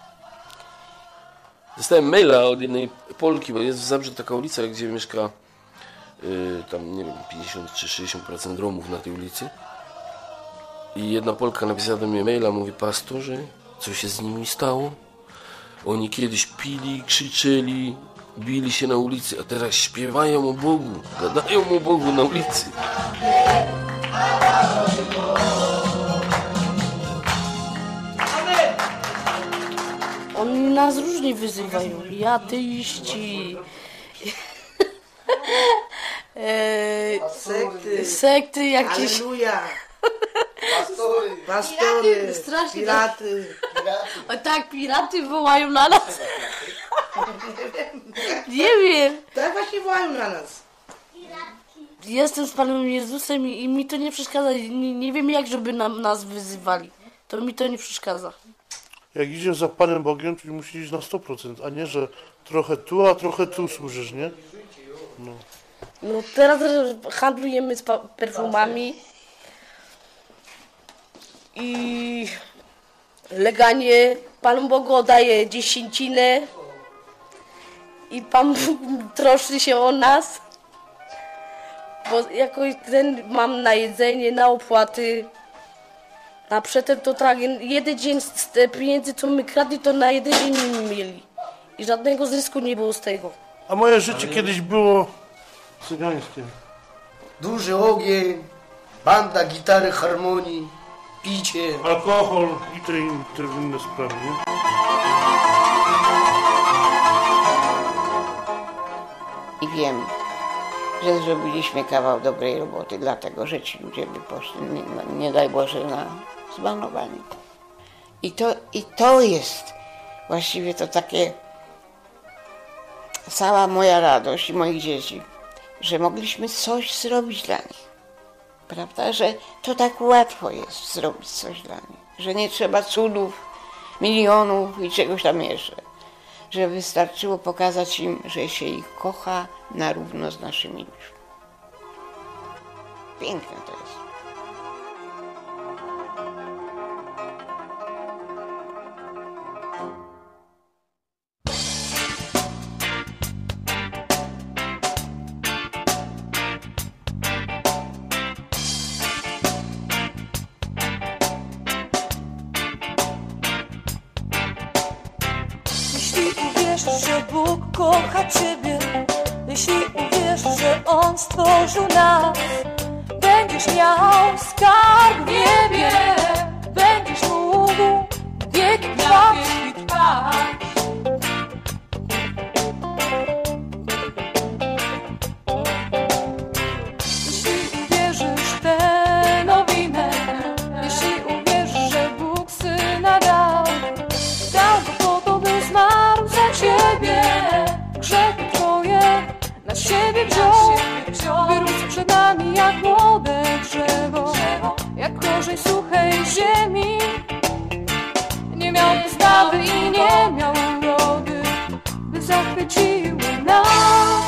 Dostałem maila od jednej Polki, bo jest w Zabrzu taka ulica, gdzie mieszka tam, nie wiem, 50 czy 60% Romów na tej ulicy. I jedna Polka napisała do mnie maila, mówi: pastorze, co się z nimi stało? Oni kiedyś pili, krzyczeli, bili się na ulicy, a teraz śpiewają o Bogu, gadają o Bogu na ulicy. Oni nas różnie wyzywają. I ateiści, sekty jakieś. Halleluja! Pastory, piraty. O tak, piraty wołają na nas. Nie wiem. Tak właśnie wołają na nas. Jestem z Panem Jezusem i mi to nie przeszkadza. Nie wiem jak, żeby nas wyzywali. To mi to nie przeszkadza. Jak idziesz za Panem Bogiem, to musisz iść na 100%, a nie, że trochę tu, a trochę tu służysz, nie? No teraz handlujemy z perfumami i legalnie Panu Bogu oddaje dziesięcinę i Pan Bóg troszczy się o nas, bo jakoś mam na jedzenie, na opłaty. A przedtem to tak, jeden dzień z te pieniędzy, co my kradli, to na jeden dzień nie mieli. I żadnego zysku nie było z tego. A moje życie kiedyś było cygańskie. Duży ogień, banda, gitary, harmonii, picie. Alkohol i te inne sprawy, nie? I wiem, że zrobiliśmy kawał dobrej roboty, dlatego że ci ludzie by poszli, nie daj Boże, na zbanowanie. I to jest właściwie to takie cała moja radość i moich dzieci, że mogliśmy coś zrobić dla nich. Prawda, że to tak łatwo jest zrobić coś dla nich, że nie trzeba cudów, milionów i czegoś tam jeszcze. Że wystarczyło pokazać im, że się ich kocha na równo z naszymi ludźmi. Piękne to jest. Jeśli uwierzysz, że Bóg kocha Ciebie, jeśli uwierzysz, że On stworzył nas, będziesz miał skarb w niebie, będziesz mógł wieki trwać. Jeśli uwierzysz w tę nowinę, jeśli uwierzysz, że Bóg Syna dał Go po to, by zmarł za Ciebie, grzechy Twoje na siebie wziął, wyrósł przed nami jak młode drzewo, jak korzeń suchej ziemi. Nie miał podstawy i nie miał urody, by zachwyciły nas.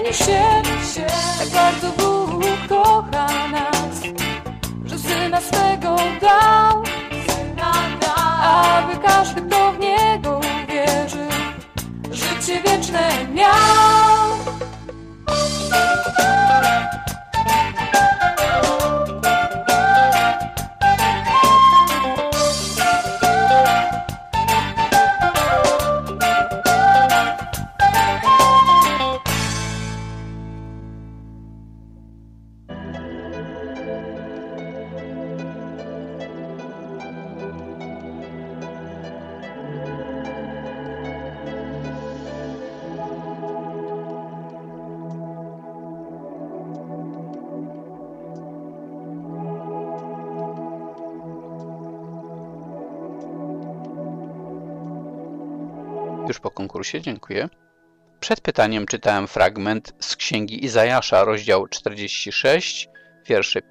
Dziwi się, jak bardzo Bóg kocha nas, że Syna swego dał, aby każdy, kto w Niego uwierzy, życie wieczne miał. Już po konkursie, dziękuję. Przed pytaniem czytałem fragment z Księgi Izajasza, rozdział 46, wiersze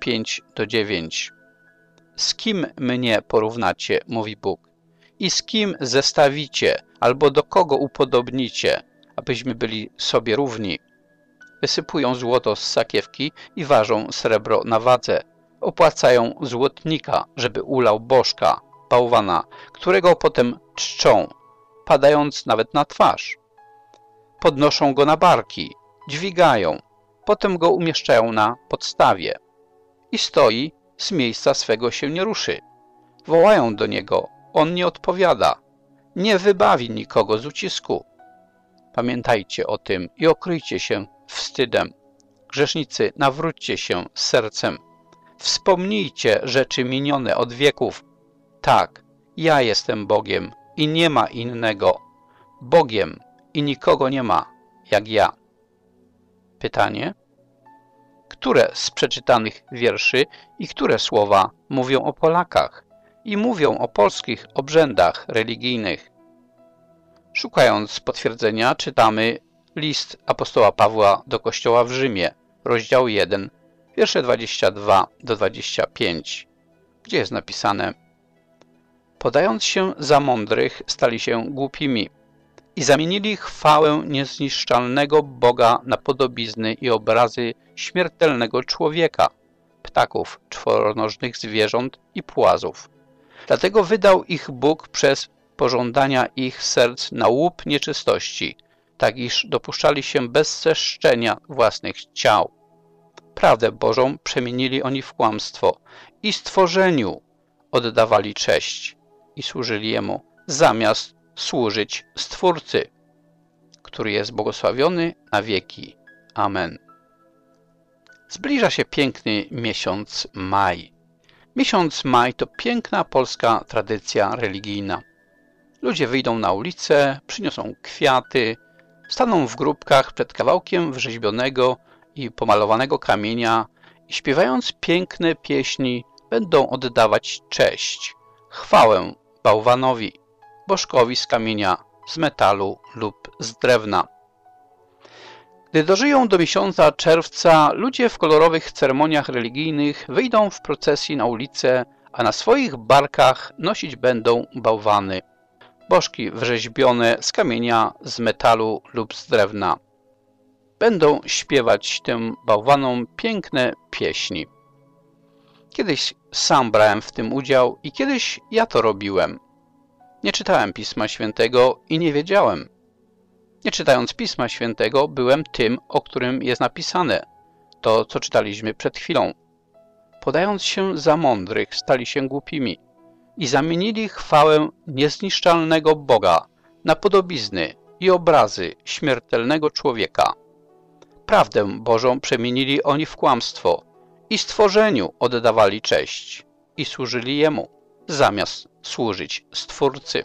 5-9. Z kim mnie porównacie, mówi Bóg, i z kim zestawicie, albo do kogo upodobnicie, abyśmy byli sobie równi? Wysypują złoto z sakiewki i ważą srebro na wadze. Opłacają złotnika, żeby ulał bożka, bałwana, którego potem czczą, padając nawet na twarz. Podnoszą go na barki, dźwigają, potem go umieszczają na podstawie. I stoi, z miejsca swego się nie ruszy. Wołają do niego, on nie odpowiada. Nie wybawi nikogo z ucisku. Pamiętajcie o tym i okryjcie się wstydem. Grzesznicy, nawróćcie się z sercem. Wspomnijcie rzeczy minione od wieków. Tak, ja jestem Bogiem i nie ma innego. Bogiem i nikogo nie ma, jak ja. Pytanie: które z przeczytanych wierszy i które słowa mówią o Polakach i mówią o polskich obrzędach religijnych? Szukając potwierdzenia, czytamy list apostoła Pawła do Kościoła w Rzymie, rozdział 1, wiersze 22-25, gdzie jest napisane: podając się za mądrych, stali się głupimi i zamienili chwałę niezniszczalnego Boga na podobizny i obrazy śmiertelnego człowieka, ptaków, czworonożnych zwierząt i płazów. Dlatego wydał ich Bóg przez pożądania ich serc na łup nieczystości, tak iż dopuszczali się bez zeszczenia własnych ciał. Prawdę Bożą przemienili oni w kłamstwo i stworzeniu oddawali cześć i służyli Jemu, zamiast służyć Stwórcy, który jest błogosławiony na wieki. Amen. Zbliża się piękny miesiąc maj. Miesiąc maj to piękna polska tradycja religijna. Ludzie wyjdą na ulicę, przyniosą kwiaty, staną w grupkach przed kawałkiem wrzeźbionego i pomalowanego kamienia i śpiewając piękne pieśni będą oddawać cześć, chwałę bałwanowi, bożkowi z kamienia, z metalu lub z drewna. Gdy dożyją do miesiąca czerwca, ludzie w kolorowych ceremoniach religijnych wyjdą w procesji na ulicę, a na swoich barkach nosić będą bałwany, bożki wrzeźbione z kamienia, z metalu lub z drewna. Będą śpiewać tym bałwanom piękne pieśni. Kiedyś sam brałem w tym udział i kiedyś ja to robiłem. Nie czytałem Pisma Świętego i nie wiedziałem. Nie czytając Pisma Świętego, byłem tym, o którym jest napisane, to co czytaliśmy przed chwilą. Podając się za mądrych, stali się głupimi i zamienili chwałę niezniszczalnego Boga na podobizny i obrazy śmiertelnego człowieka. Prawdę Bożą przemienili oni w kłamstwo i stworzeniu oddawali cześć i służyli Jemu, zamiast służyć Stwórcy.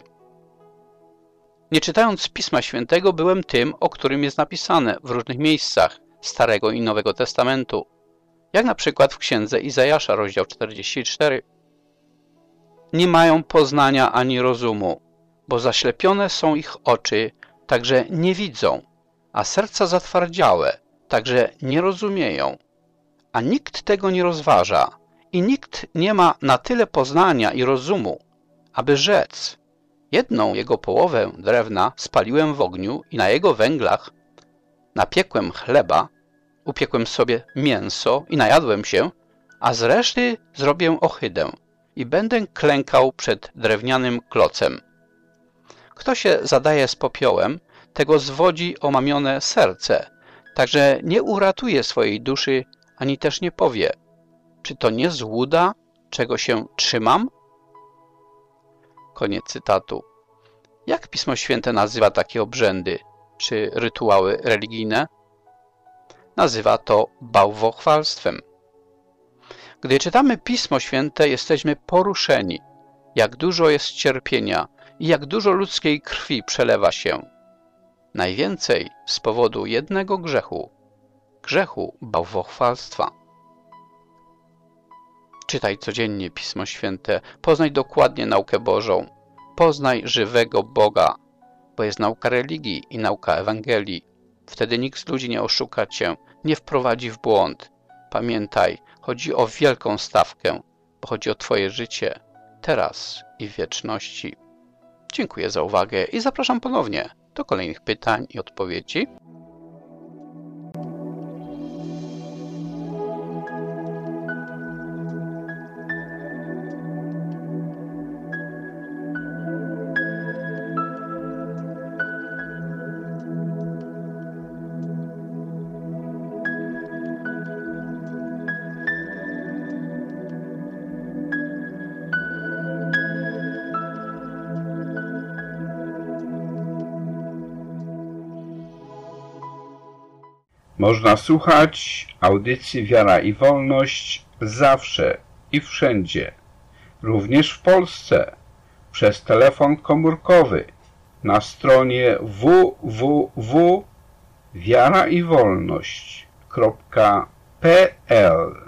Nie czytając Pisma Świętego, byłem tym, o którym jest napisane w różnych miejscach Starego i Nowego Testamentu, jak na przykład w Księdze Izajasza, rozdział 44. Nie mają poznania ani rozumu, bo zaślepione są ich oczy, także nie widzą, a serca zatwardziałe, także nie rozumieją. A nikt tego nie rozważa i nikt nie ma na tyle poznania i rozumu, aby rzec: jedną jego połowę drewna spaliłem w ogniu i na jego węglach napiekłem chleba, upiekłem sobie mięso i najadłem się, a z reszty zrobię ohydę i będę klękał przed drewnianym klocem. Kto się zadaje z popiołem, tego zwodzi omamione serce, także nie uratuje swojej duszy, ani też nie powie, czy to nie złuda, czego się trzymam? Koniec cytatu. Jak Pismo Święte nazywa takie obrzędy czy rytuały religijne? Nazywa to bałwochwalstwem. Gdy czytamy Pismo Święte, jesteśmy poruszeni, jak dużo jest cierpienia i jak dużo ludzkiej krwi przelewa się. Najwięcej z powodu jednego grzechu bałwochwalstwa. Czytaj codziennie Pismo Święte, poznaj dokładnie naukę Bożą, poznaj żywego Boga, bo jest nauka religii i nauka Ewangelii. Wtedy nikt z ludzi nie oszuka cię, nie wprowadzi w błąd. Pamiętaj, chodzi o wielką stawkę, bo chodzi o twoje życie, teraz i w wieczności. Dziękuję za uwagę i zapraszam ponownie do kolejnych pytań i odpowiedzi. Można słuchać audycji Wiara i Wolność zawsze i wszędzie, również w Polsce, przez telefon komórkowy na stronie www.wiaraiwolność.pl.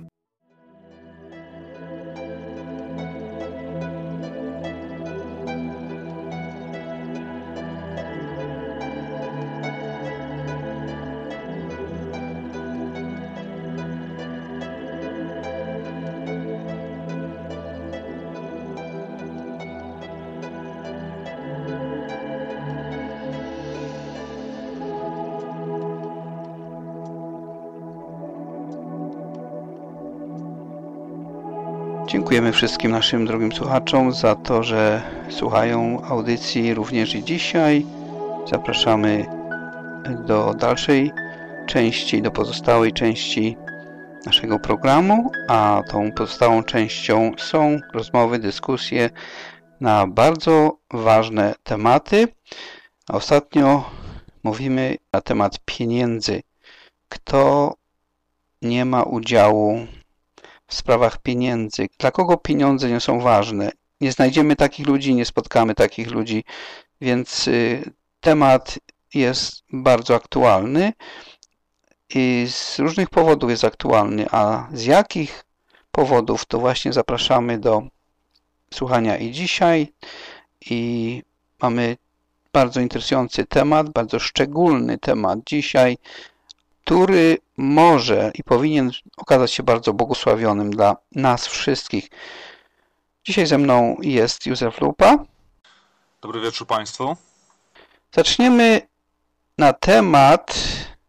Dziękujemy wszystkim naszym drogim słuchaczom za to, że słuchają audycji również i dzisiaj. Zapraszamy do dalszej części, do pozostałej części naszego programu, a tą pozostałą częścią są rozmowy, dyskusje na bardzo ważne tematy. Ostatnio mówimy na temat pieniędzy. Kto nie ma udziału w sprawach pieniędzy? Dla kogo pieniądze nie są ważne? Nie znajdziemy takich ludzi, nie spotkamy takich ludzi, więc temat jest bardzo aktualny i z różnych powodów jest aktualny, a z jakich powodów, to właśnie zapraszamy do słuchania i dzisiaj. I mamy bardzo interesujący temat, bardzo szczególny temat dzisiaj, który może i powinien okazać się bardzo błogosławionym dla nas wszystkich. Dzisiaj ze mną jest Józef Lupa. Dobry wieczór Państwu. Zaczniemy na temat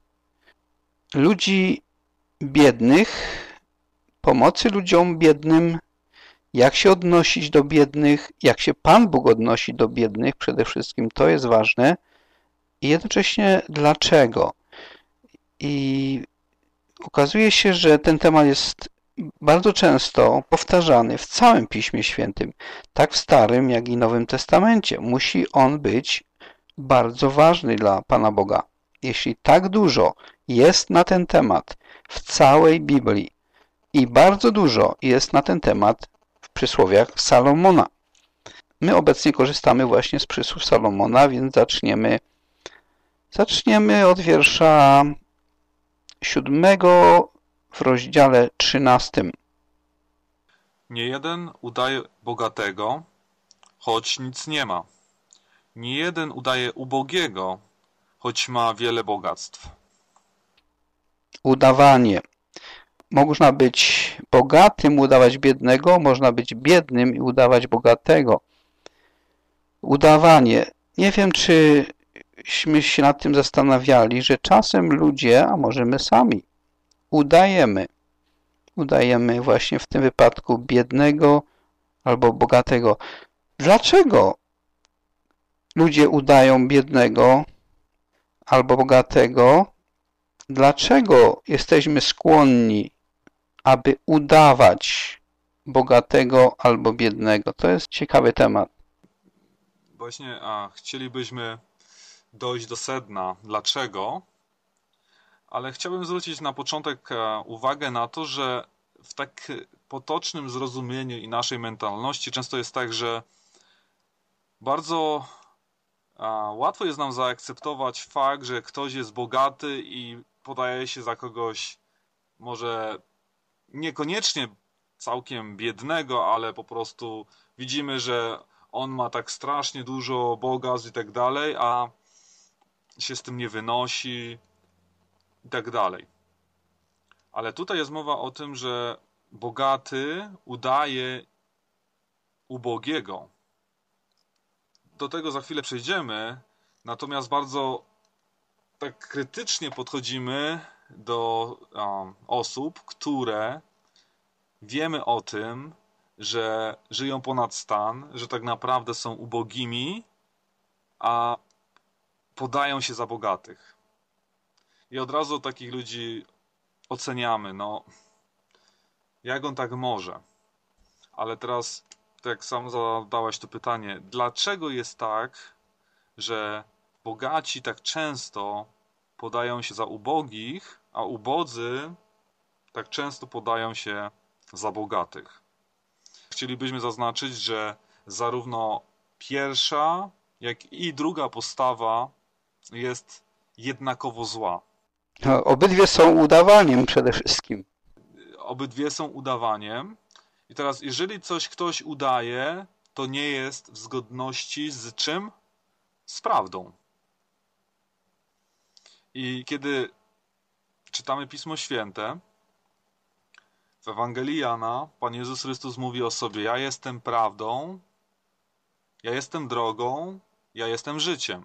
ludzi biednych, pomocy ludziom biednym, jak się odnosić do biednych, jak się Pan Bóg odnosi do biednych, przede wszystkim to jest ważne, i jednocześnie dlaczego. I okazuje się, że ten temat jest bardzo często powtarzany w całym Piśmie Świętym, tak w Starym, jak i Nowym Testamencie. Musi on być bardzo ważny dla Pana Boga. Jeśli tak dużo jest na ten temat w całej Biblii i bardzo dużo jest na ten temat w przysłowiach Salomona. My obecnie korzystamy właśnie z przysłów Salomona, więc zaczniemy od wiersza 7 w rozdziale 13. Nie jeden udaje bogatego, choć nic nie ma. Nie jeden udaje ubogiego, choć ma wiele bogactw. Udawanie. Można być bogatym, udawać biednego, można być biednym i udawać bogatego. Udawanie. Nie wiem, czy żebyśmy się nad tym zastanawiali, że czasem ludzie, a może my sami, udajemy właśnie w tym wypadku biednego albo bogatego. Dlaczego ludzie udają biednego albo bogatego? Dlaczego jesteśmy skłonni, aby udawać bogatego albo biednego? To jest ciekawy temat. Właśnie chcielibyśmy dojść do sedna. Dlaczego? Ale chciałbym zwrócić na początek uwagę na to, że w tak potocznym zrozumieniu i naszej mentalności często jest tak, że bardzo łatwo jest nam zaakceptować fakt, że ktoś jest bogaty i podaje się za kogoś może niekoniecznie całkiem biednego, ale po prostu widzimy, że on ma tak strasznie dużo bogactw i tak dalej, a się z tym nie wynosi i tak dalej. Ale tutaj jest mowa o tym, że bogaty udaje ubogiego. Do tego za chwilę przejdziemy, natomiast bardzo tak krytycznie podchodzimy do osób, które wiemy o tym, że żyją ponad stan, że tak naprawdę są ubogimi, a podają się za bogatych. I od razu takich ludzi oceniamy, no jak on tak może? Ale teraz, tak jak sam zadałeś to pytanie, dlaczego jest tak, że bogaci tak często podają się za ubogich, a ubodzy tak często podają się za bogatych? Chcielibyśmy zaznaczyć, że zarówno pierwsza, jak i druga postawa jest jednakowo zła. Obydwie są udawaniem przede wszystkim. Obydwie są udawaniem. I teraz, jeżeli ktoś udaje, to nie jest w zgodności z czym? Z prawdą. I kiedy czytamy Pismo Święte, w Ewangelii Jana Pan Jezus Chrystus mówi o sobie: ja jestem prawdą, ja jestem drogą, ja jestem życiem.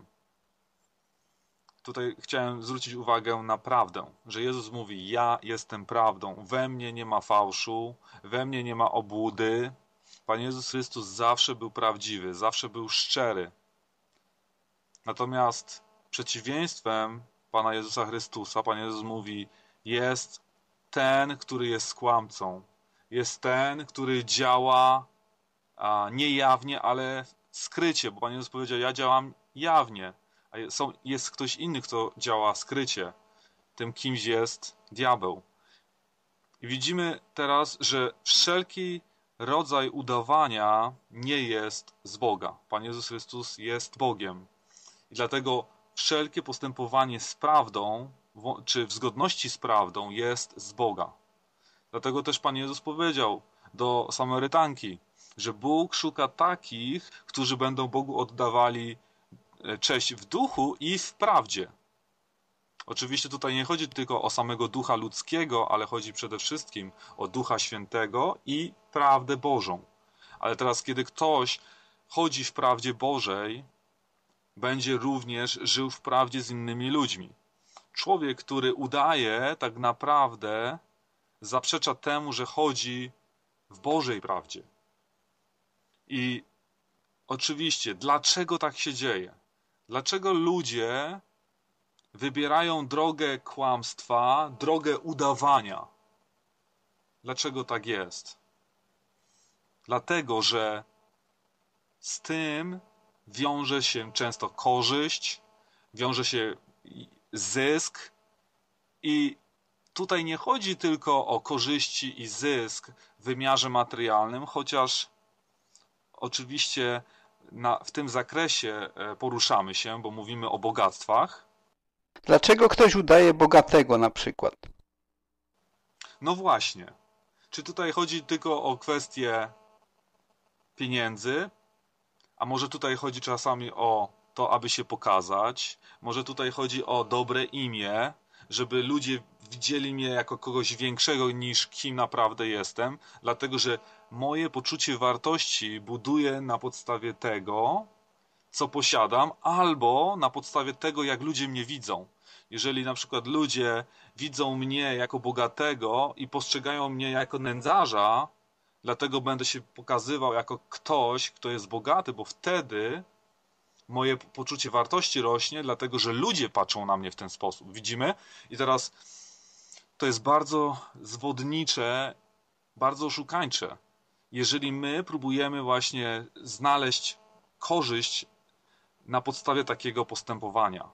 Tutaj chciałem zwrócić uwagę na prawdę, że Jezus mówi: ja jestem prawdą, we mnie nie ma fałszu, we mnie nie ma obłudy. Pan Jezus Chrystus zawsze był prawdziwy, zawsze był szczery. Natomiast przeciwieństwem Pana Jezusa Chrystusa, Pan Jezus mówi: jest ten, który jest kłamcą. Jest ten, który działa nie jawnie, ale skrycie, bo Pan Jezus powiedział: ja działam jawnie, a jest ktoś inny, kto działa skrycie. Tym kimś jest diabeł. I widzimy teraz, że wszelki rodzaj udawania nie jest z Boga. Pan Jezus Chrystus jest Bogiem. I dlatego wszelkie postępowanie z prawdą, czy w zgodności z prawdą, jest z Boga. Dlatego też Pan Jezus powiedział do Samarytanki, że Bóg szuka takich, którzy będą Bogu oddawali cześć w duchu i w prawdzie. Oczywiście tutaj nie chodzi tylko o samego ducha ludzkiego, ale chodzi przede wszystkim o Ducha Świętego i prawdę Bożą. Ale teraz, kiedy ktoś chodzi w prawdzie Bożej, będzie również żył w prawdzie z innymi ludźmi. Człowiek, który udaje, tak naprawdę zaprzecza temu, że chodzi w Bożej prawdzie. I oczywiście, dlaczego tak się dzieje? Dlaczego ludzie wybierają drogę kłamstwa, drogę udawania? Dlaczego tak jest? Dlatego, że z tym wiąże się często korzyść, wiąże się zysk i tutaj nie chodzi tylko o korzyści i zysk w wymiarze materialnym, chociaż oczywiście w tym zakresie poruszamy się, bo mówimy o bogactwach. Dlaczego ktoś udaje bogatego na przykład? No właśnie. Czy tutaj chodzi tylko o kwestię pieniędzy? A może tutaj chodzi czasami o to, aby się pokazać? Może tutaj chodzi o dobre imię, żeby ludzie widzieli mnie jako kogoś większego niż kim naprawdę jestem, dlatego że moje poczucie wartości buduje na podstawie tego, co posiadam, albo na podstawie tego, jak ludzie mnie widzą. Jeżeli na przykład ludzie widzą mnie jako bogatego i postrzegają mnie jako nędzarza, dlatego będę się pokazywał jako ktoś, kto jest bogaty, bo wtedy moje poczucie wartości rośnie, dlatego że ludzie patrzą na mnie w ten sposób. Widzimy? I teraz to jest bardzo zwodnicze, bardzo oszukańcze. Jeżeli my próbujemy właśnie znaleźć korzyść na podstawie takiego postępowania.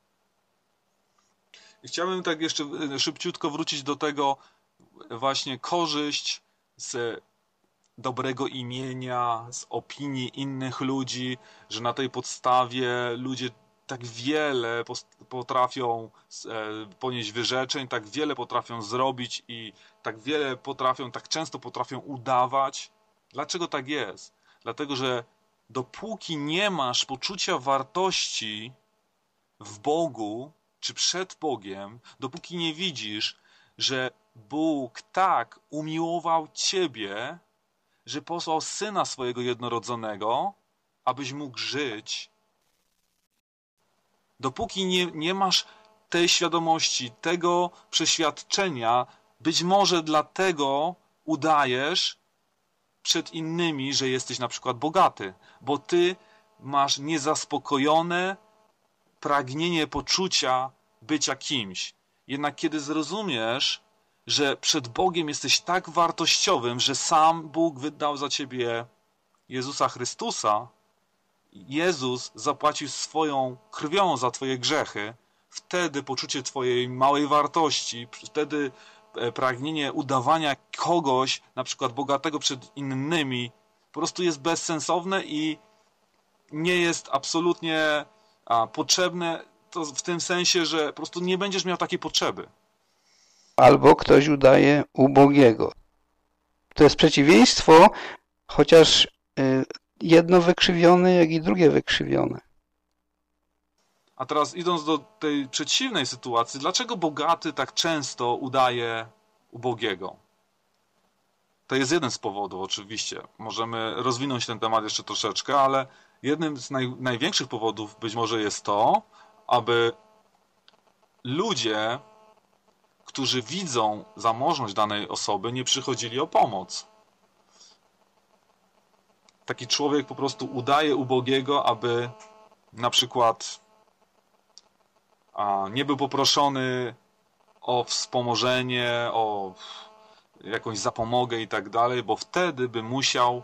I chciałbym tak jeszcze szybciutko wrócić do tego właśnie korzyść z dobrego imienia, z opinii innych ludzi, że na tej podstawie ludzie tak wiele potrafią ponieść wyrzeczeń, tak wiele potrafią zrobić i tak wiele potrafią, tak często potrafią udawać. Dlaczego tak jest? Dlatego, że dopóki nie masz poczucia wartości w Bogu, czy przed Bogiem, dopóki nie widzisz, że Bóg tak umiłował ciebie, że posłał Syna swojego jednorodzonego, abyś mógł żyć, dopóki nie masz tej świadomości, tego przeświadczenia, być może dlatego udajesz przed innymi, że jesteś na przykład bogaty, bo ty masz niezaspokojone pragnienie poczucia bycia kimś. Jednak kiedy zrozumiesz, że przed Bogiem jesteś tak wartościowym, że sam Bóg wydał za ciebie Jezusa Chrystusa, Jezus zapłacił swoją krwią za twoje grzechy, wtedy poczucie twojej małej wartości, wtedy pragnienie udawania kogoś, na przykład bogatego przed innymi, po prostu jest bezsensowne i nie jest absolutnie potrzebne, to w tym sensie, że po prostu nie będziesz miał takiej potrzeby. Albo ktoś udaje ubogiego. To jest przeciwieństwo, chociaż jedno wykrzywione, jak i drugie wykrzywione. A teraz idąc do tej przeciwnej sytuacji, dlaczego bogaty tak często udaje ubogiego? To jest jeden z powodów oczywiście. Możemy rozwinąć ten temat jeszcze troszeczkę, ale jednym z największych powodów być może jest to, aby ludzie, którzy widzą zamożność danej osoby, nie przychodzili o pomoc. Taki człowiek po prostu udaje ubogiego, aby na przykład nie był poproszony o wspomożenie, o jakąś zapomogę i tak dalej, bo wtedy by musiał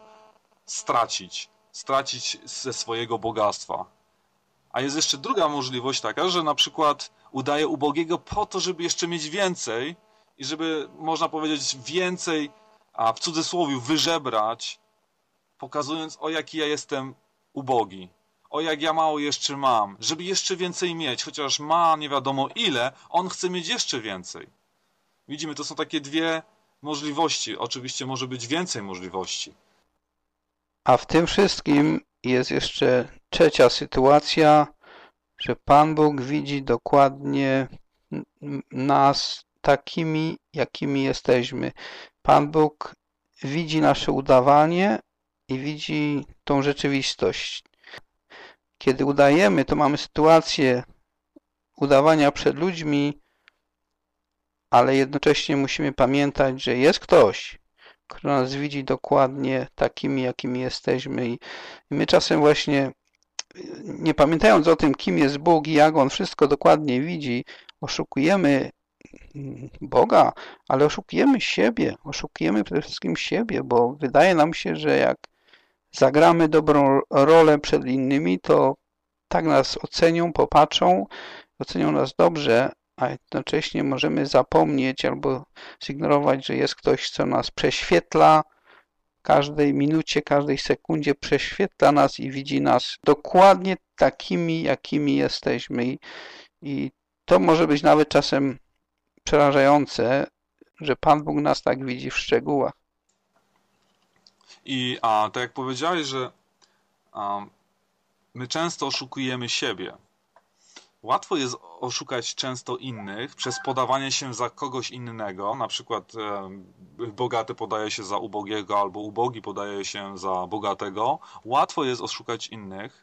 stracić ze swojego bogactwa. A jest jeszcze druga możliwość taka, że na przykład udaje ubogiego po to, żeby jeszcze mieć więcej i żeby, można powiedzieć, więcej, a w cudzysłowie wyżebrać, pokazując, o jaki ja jestem ubogi, o jak ja mało jeszcze mam, żeby jeszcze więcej mieć, chociaż ma nie wiadomo ile, on chce mieć jeszcze więcej. Widzimy, to są takie dwie możliwości. Oczywiście może być więcej możliwości. A w tym wszystkim jest jeszcze trzecia sytuacja, że Pan Bóg widzi dokładnie nas takimi, jakimi jesteśmy. Pan Bóg widzi nasze udawanie i widzi tą rzeczywistość. Kiedy udajemy, to mamy sytuację udawania przed ludźmi, ale jednocześnie musimy pamiętać, że jest ktoś, kto nas widzi dokładnie takimi, jakimi jesteśmy. I my czasem właśnie, nie pamiętając o tym, kim jest Bóg i jak On wszystko dokładnie widzi, oszukujemy Boga, ale oszukujemy siebie. Oszukujemy przede wszystkim siebie, bo wydaje nam się, że jak zagramy dobrą rolę przed innymi, to tak nas ocenią, popatrzą, ocenią nas dobrze, a jednocześnie możemy zapomnieć albo zignorować, że jest ktoś, kto nas prześwietla, każdej minucie, każdej sekundzie prześwietla nas i widzi nas dokładnie takimi, jakimi jesteśmy. I to może być nawet czasem przerażające, że Pan Bóg nas tak widzi w szczegółach. I tak jak powiedziałeś, że my często oszukujemy siebie. Łatwo jest oszukać często innych przez podawanie się za kogoś innego, na przykład bogaty podaje się za ubogiego albo ubogi podaje się za bogatego. Łatwo jest oszukać innych,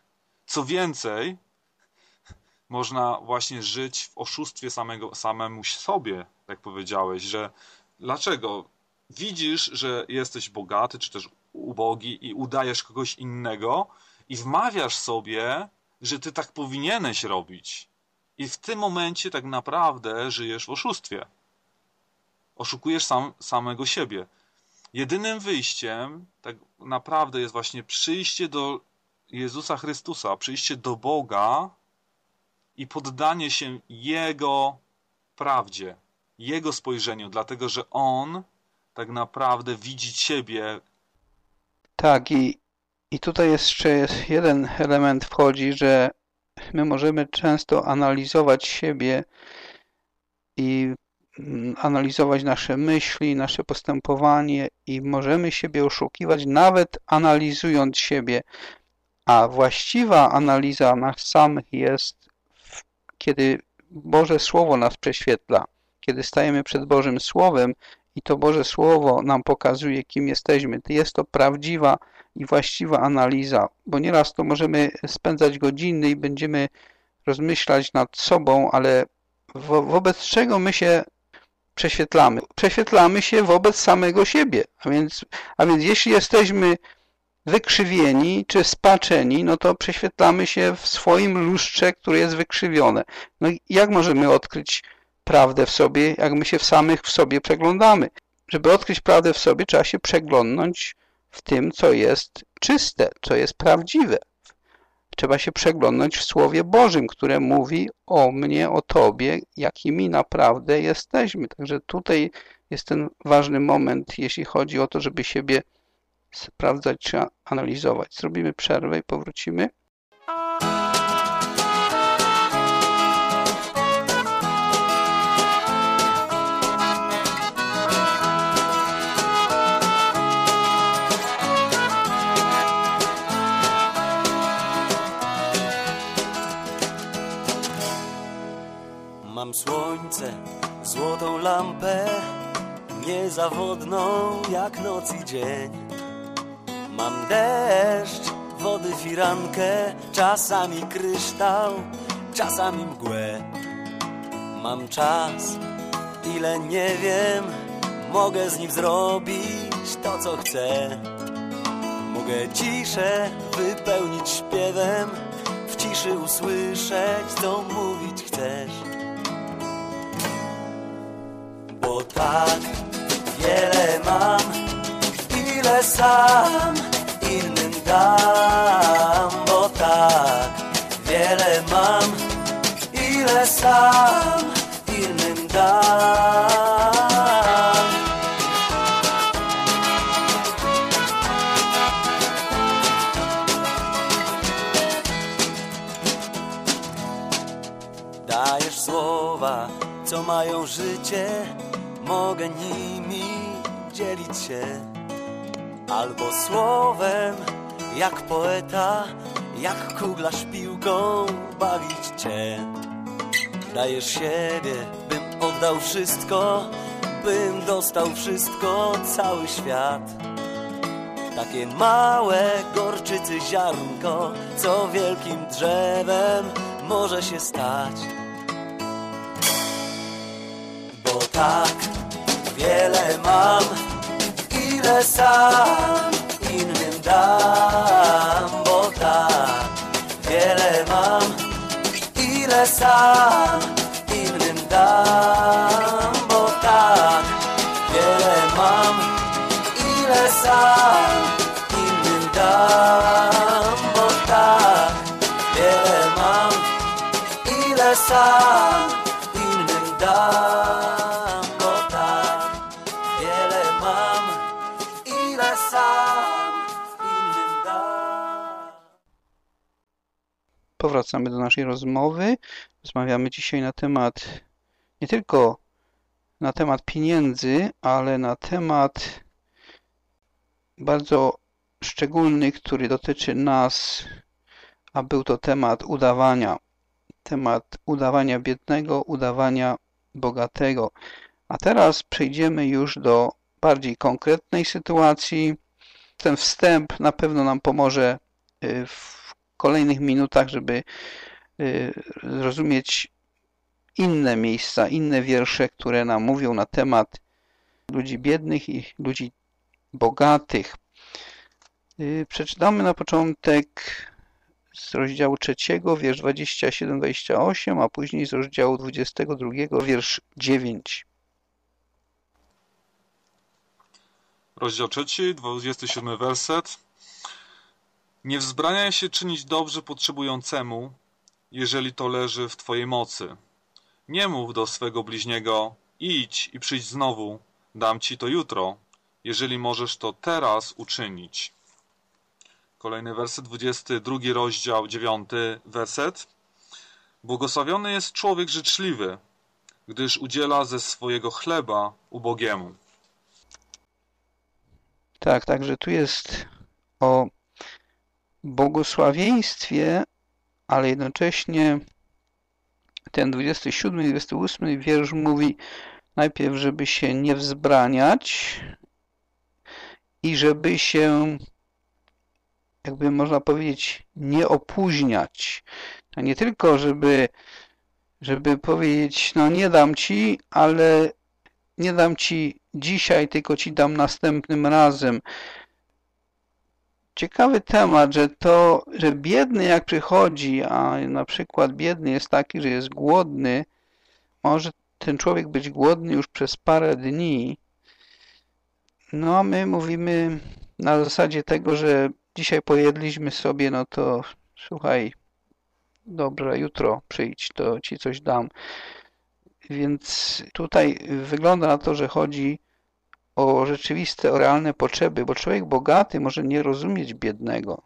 Co więcej, można właśnie żyć w oszustwie samemu sobie, jak powiedziałeś, że dlaczego? Widzisz, że jesteś bogaty, czy też ubogi i udajesz kogoś innego i wmawiasz sobie, że ty tak powinieneś robić. I w tym momencie tak naprawdę żyjesz w oszustwie. Oszukujesz samego siebie. Jedynym wyjściem tak naprawdę jest właśnie przyjście do Jezusa Chrystusa, przyjście do Boga i poddanie się Jego prawdzie, Jego spojrzeniu, dlatego że On tak naprawdę widzi Ciebie. Tak, i tutaj jeszcze jest jeden element wchodzi, że my możemy często analizować siebie i analizować nasze myśli, nasze postępowanie i możemy siebie oszukiwać, nawet analizując siebie. A właściwa analiza nas samych jest, kiedy Boże Słowo nas prześwietla, kiedy stajemy przed Bożym Słowem i to Boże Słowo nam pokazuje, kim jesteśmy. Jest to prawdziwa i właściwa analiza, bo nieraz to możemy spędzać godziny i będziemy rozmyślać nad sobą, ale wobec czego my się prześwietlamy? Prześwietlamy się wobec samego siebie, a więc jeśli jesteśmy wykrzywieni czy spaczeni, no to prześwietlamy się w swoim lustrze, które jest wykrzywione. No i jak możemy odkryć prawdę w sobie, jak my się samych w sobie przeglądamy? Żeby odkryć prawdę w sobie, trzeba się przeglądnąć w tym, co jest czyste, co jest prawdziwe. Trzeba się przeglądnąć w Słowie Bożym, które mówi o mnie, o Tobie, jakimi naprawdę jesteśmy. Także tutaj jest ten ważny moment, jeśli chodzi o to, żeby siebie sprawdzać czy analizować. Zrobimy przerwę i powrócimy. Mam słońce, złotą lampę, niezawodną jak noc i dzień. Mam deszcz, wody firankę, czasami kryształ, czasami mgłę. Mam czas, ile nie wiem, mogę z nim zrobić to, co chcę. Mogę ciszę wypełnić śpiewem, w ciszy usłyszeć, co mówić chcesz. Bo tak wiele mam, ile sam innym dam. Bo tak wiele mam, ile sam innym dam. Dajesz słowa, co mają życie, mogę nimi dzielić się. Albo słowem, jak poeta, jak kuglarz piłką bawić Cię. Dajesz siebie, bym oddał wszystko, bym dostał wszystko, cały świat. Takie małe gorczycy ziarnko, co wielkim drzewem może się stać. Bo tak wiele mam, ile sam innym dam. Bo tak wiele mam, ile sam innym dam. Bo tak wiele mam, ile sam innym dam. Bo tak wiele mam, ile sam innym dam. Bo tak wiele mam, ile sam innym dam. Powracamy do naszej rozmowy. Rozmawiamy dzisiaj na temat, nie tylko na temat pieniędzy, ale na temat bardzo szczególny, który dotyczy nas, a był to temat udawania. Temat udawania biednego, udawania bogatego. A teraz przejdziemy już do bardziej konkretnej sytuacji. Ten wstęp na pewno nam pomoże w kolejnych minutach, żeby zrozumieć inne miejsca, inne wiersze, które nam mówią na temat ludzi biednych i ludzi bogatych. Przeczytamy na początek z rozdziału 3, wiersz 27-28, a później z rozdziału 22, wiersz 9. Rozdział 3, 27 werset. Nie wzbraniaj się czynić dobrze potrzebującemu, jeżeli to leży w twojej mocy. Nie mów do swego bliźniego, idź i przyjdź znowu, dam ci to jutro, jeżeli możesz to teraz uczynić. Kolejny werset, 22 rozdział, 9 werset. Błogosławiony jest człowiek życzliwy, gdyż udziela ze swojego chleba ubogiemu. Tak, także tu jest o błogosławieństwie, ale jednocześnie ten 27 i 28 wiersz mówi najpierw, żeby się nie wzbraniać i żeby się, jakby można powiedzieć, nie opóźniać. To nie tylko, żeby powiedzieć, no nie dam ci, ale nie dam ci dzisiaj, tylko ci dam następnym razem. Ciekawy temat, że biedny jak przychodzi, a na przykład biedny jest taki, że jest głodny, może ten człowiek być głodny już przez parę dni, no a my mówimy na zasadzie tego, że dzisiaj pojedliśmy sobie, no to słuchaj, dobrze, jutro przyjdź, to ci coś dam. Więc tutaj wygląda na to, że chodzi o rzeczywiste, o realne potrzeby, bo człowiek bogaty może nie rozumieć biednego.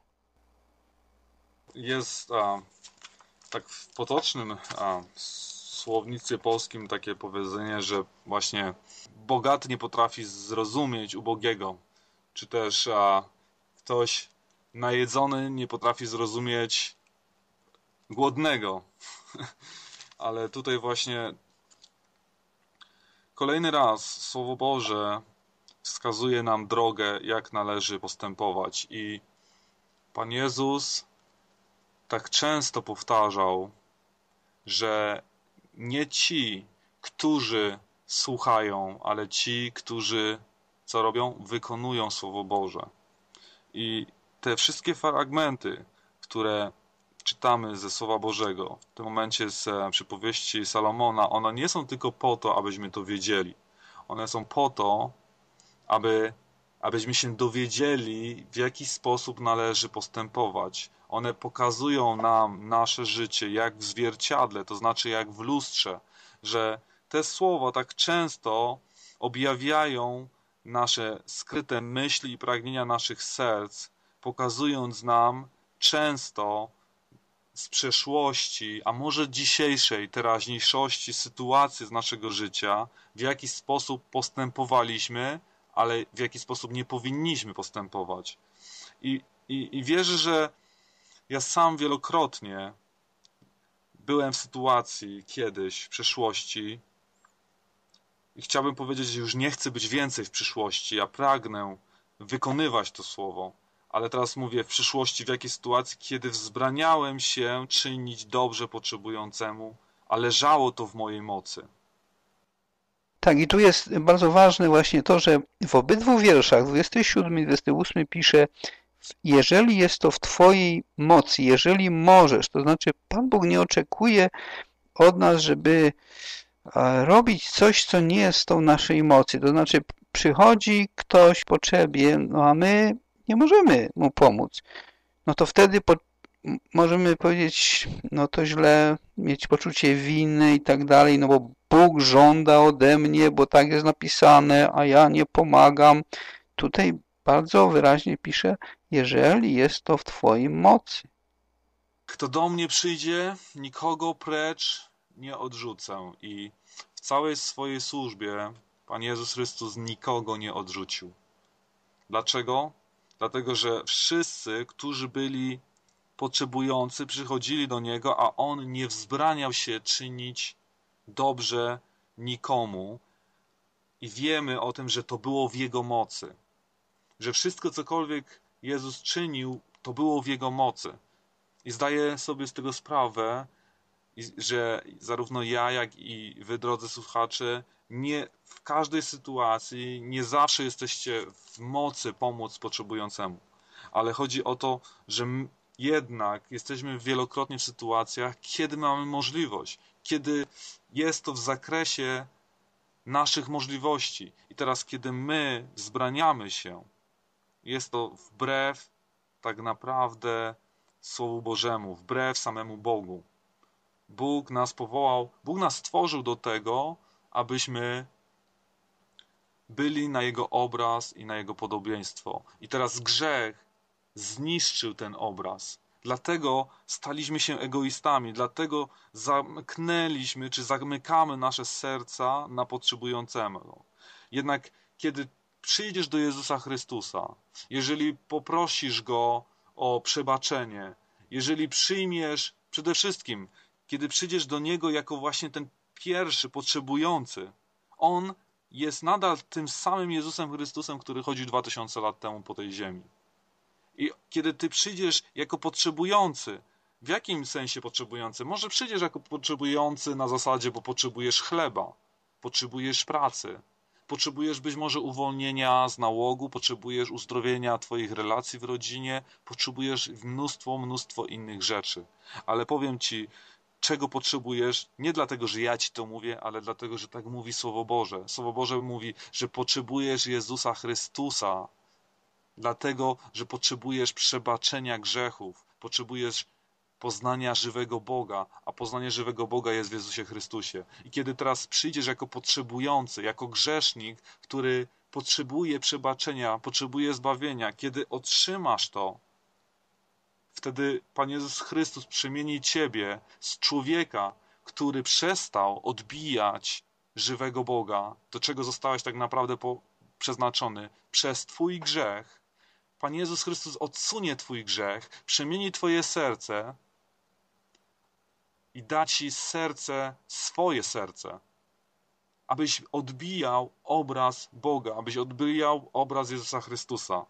Jest tak w potocznym słownictwie polskim takie powiedzenie, że właśnie bogaty nie potrafi zrozumieć ubogiego, czy też ktoś najedzony nie potrafi zrozumieć głodnego. Ale tutaj właśnie kolejny raz Słowo Boże wskazuje nam drogę, jak należy postępować. I Pan Jezus tak często powtarzał, że nie ci, którzy słuchają, ale ci, którzy co robią? Wykonują Słowo Boże. I te wszystkie fragmenty, które czytamy ze Słowa Bożego, w tym momencie z przypowieści Salomona, one nie są tylko po to, abyśmy to wiedzieli. One są po to, abyśmy się dowiedzieli, w jaki sposób należy postępować. One pokazują nam nasze życie jak w zwierciadle, to znaczy jak w lustrze, że te słowa tak często objawiają nasze skryte myśli i pragnienia naszych serc, pokazując nam często z przeszłości, a może dzisiejszej, teraźniejszości sytuacji z naszego życia, w jaki sposób postępowaliśmy, ale w jaki sposób nie powinniśmy postępować. I wierzę, że ja sam wielokrotnie byłem w sytuacji kiedyś w przeszłości i chciałbym powiedzieć, że już nie chcę być więcej w przyszłości. Ja pragnę wykonywać to słowo. Ale teraz mówię w przyszłości, w jakiej sytuacji, kiedy wzbraniałem się czynić dobrze potrzebującemu, a leżało to w mojej mocy. Tak, i tu jest bardzo ważne właśnie to, że w obydwu wierszach, 27 i 28 pisze, jeżeli jest to w Twojej mocy, jeżeli możesz, to znaczy Pan Bóg nie oczekuje od nas, żeby robić coś, co nie jest w naszej mocy. To znaczy przychodzi ktoś w potrzebie, no a my nie możemy mu pomóc. No to wtedy możemy powiedzieć, no to źle, mieć poczucie winy i tak dalej, no bo Bóg żąda ode mnie, bo tak jest napisane, a ja nie pomagam. Tutaj bardzo wyraźnie pisze, jeżeli jest to w Twojej mocy. Kto do mnie przyjdzie, nikogo precz nie odrzucę. I w całej swojej służbie Pan Jezus Chrystus nikogo nie odrzucił. Dlaczego? Dlatego, że wszyscy, którzy byli potrzebujący, przychodzili do Niego, a On nie wzbraniał się czynić dobrze nikomu. I wiemy o tym, że to było w Jego mocy. Że wszystko, cokolwiek Jezus czynił, to było w Jego mocy. I zdaję sobie z tego sprawę, że zarówno ja, jak i wy, drodzy słuchacze, nie w każdej sytuacji, nie zawsze jesteście w mocy pomóc potrzebującemu. Ale chodzi o to, że jednak jesteśmy wielokrotnie w sytuacjach, kiedy mamy możliwość, kiedy jest to w zakresie naszych możliwości. I teraz, kiedy my wzbraniamy się, jest to wbrew tak naprawdę Słowu Bożemu, wbrew samemu Bogu. Bóg nas powołał, Bóg nas stworzył do tego, abyśmy byli na Jego obraz i na Jego podobieństwo. I teraz grzech zniszczył ten obraz. Dlatego staliśmy się egoistami, dlatego zamknęliśmy, czy zamykamy nasze serca na potrzebującemu. Jednak kiedy przyjdziesz do Jezusa Chrystusa, jeżeli poprosisz Go o przebaczenie, jeżeli przyjmiesz, przede wszystkim, kiedy przyjdziesz do Niego jako właśnie ten pierwszy potrzebujący, On jest nadal tym samym Jezusem Chrystusem, który chodził 2000 lat temu po tej ziemi. I kiedy ty przyjdziesz jako potrzebujący, w jakim sensie potrzebujący? Może przyjdziesz jako potrzebujący na zasadzie, bo potrzebujesz chleba, potrzebujesz pracy, potrzebujesz być może uwolnienia z nałogu, potrzebujesz uzdrowienia twoich relacji w rodzinie, potrzebujesz mnóstwo innych rzeczy. Ale powiem ci, czego potrzebujesz, nie dlatego, że ja ci to mówię, ale dlatego, że tak mówi Słowo Boże. Słowo Boże mówi, że potrzebujesz Jezusa Chrystusa, dlatego, że potrzebujesz przebaczenia grzechów, potrzebujesz poznania żywego Boga, a poznanie żywego Boga jest w Jezusie Chrystusie. I kiedy teraz przyjdziesz jako potrzebujący, jako grzesznik, który potrzebuje przebaczenia, potrzebuje zbawienia, kiedy otrzymasz to, wtedy Pan Jezus Chrystus przemieni ciebie z człowieka, który przestał odbijać żywego Boga, do czego zostałeś tak naprawdę przeznaczony przez twój grzech. Pan Jezus Chrystus odsunie twój grzech, przemieni twoje serce i da ci serce, swoje serce, abyś odbijał obraz Boga, abyś odbijał obraz Jezusa Chrystusa.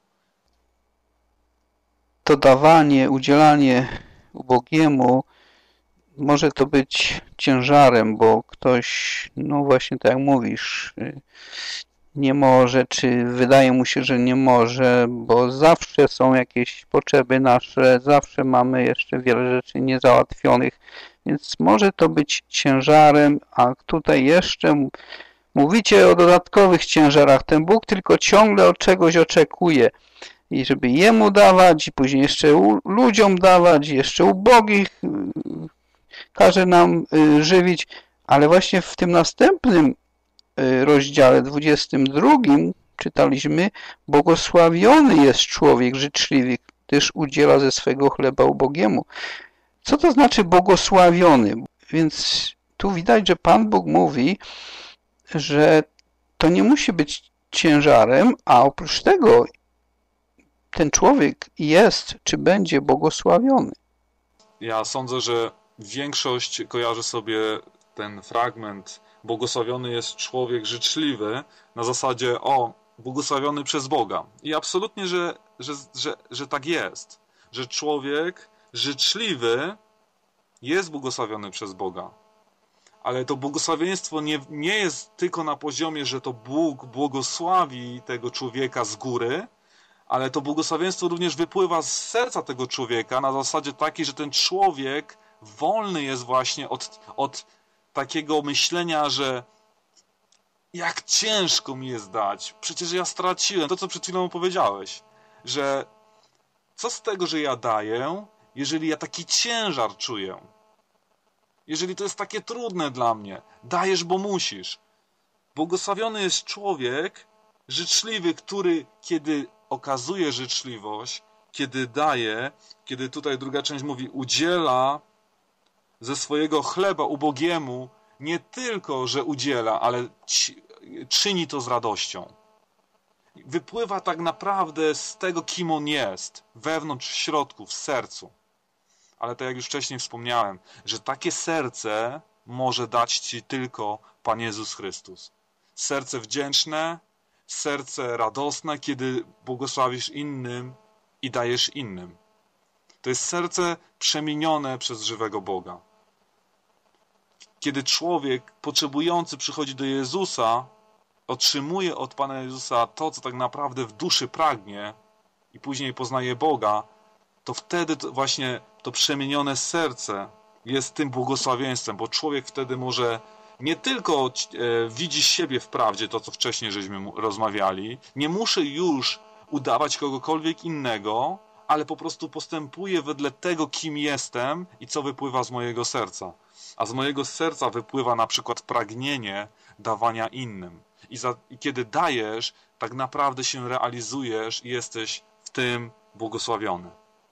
To dawanie, udzielanie ubogiemu może to być ciężarem, bo ktoś, no właśnie tak jak mówisz, nie może, czy wydaje mu się, że nie może, bo zawsze są jakieś potrzeby nasze, zawsze mamy jeszcze wiele rzeczy niezałatwionych, więc może to być ciężarem, a tutaj jeszcze mówicie o dodatkowych ciężarach. Ten Bóg tylko ciągle od czegoś oczekuje i żeby Jemu dawać, i później jeszcze ludziom dawać, jeszcze ubogich każe nam żywić, ale właśnie w tym następnym rozdziale 22 czytaliśmy: błogosławiony jest człowiek życzliwy, gdyż udziela ze swego chleba ubogiemu. Co to znaczy błogosławiony? Więc tu widać, że Pan Bóg mówi, że to nie musi być ciężarem, a oprócz tego ten człowiek jest, czy będzie błogosławiony. Ja sądzę, że większość kojarzy sobie ten fragment błogosławiony jest człowiek życzliwy na zasadzie błogosławiony przez Boga. I absolutnie, że tak jest. Że człowiek życzliwy jest błogosławiony przez Boga. Ale to błogosławieństwo nie jest tylko na poziomie, że to Bóg błogosławi tego człowieka z góry, ale to błogosławieństwo również wypływa z serca tego człowieka na zasadzie takiej, że ten człowiek wolny jest właśnie od takiego myślenia, że jak ciężko mi jest dać, przecież ja straciłem, to co przed chwilą powiedziałeś, że co z tego, że ja daję, jeżeli ja taki ciężar czuję, jeżeli to jest takie trudne dla mnie, dajesz, bo musisz. Błogosławiony jest człowiek życzliwy, który kiedy okazuje życzliwość, kiedy daje, kiedy tutaj druga część mówi udziela ze swojego chleba ubogiemu, nie tylko, że udziela, ale czyni to z radością. Wypływa tak naprawdę z tego, kim on jest, wewnątrz, w środku, w sercu. Ale tak jak już wcześniej wspomniałem, że takie serce może dać ci tylko Pan Jezus Chrystus. Serce wdzięczne, serce radosne, kiedy błogosławisz innym i dajesz innym. To jest serce przemienione przez żywego Boga. Kiedy człowiek potrzebujący przychodzi do Jezusa, otrzymuje od Pana Jezusa to, co tak naprawdę w duszy pragnie i później poznaje Boga, to wtedy właśnie to przemienione serce jest tym błogosławieństwem, bo człowiek wtedy może nie tylko widzi siebie w prawdzie, to co wcześniej żeśmy rozmawiali, nie muszę już udawać kogokolwiek innego, ale po prostu postępuję wedle tego, kim jestem i co wypływa z mojego serca. A z mojego serca wypływa na przykład pragnienie dawania innym. I kiedy dajesz, tak naprawdę się realizujesz i jesteś w tym błogosławiony.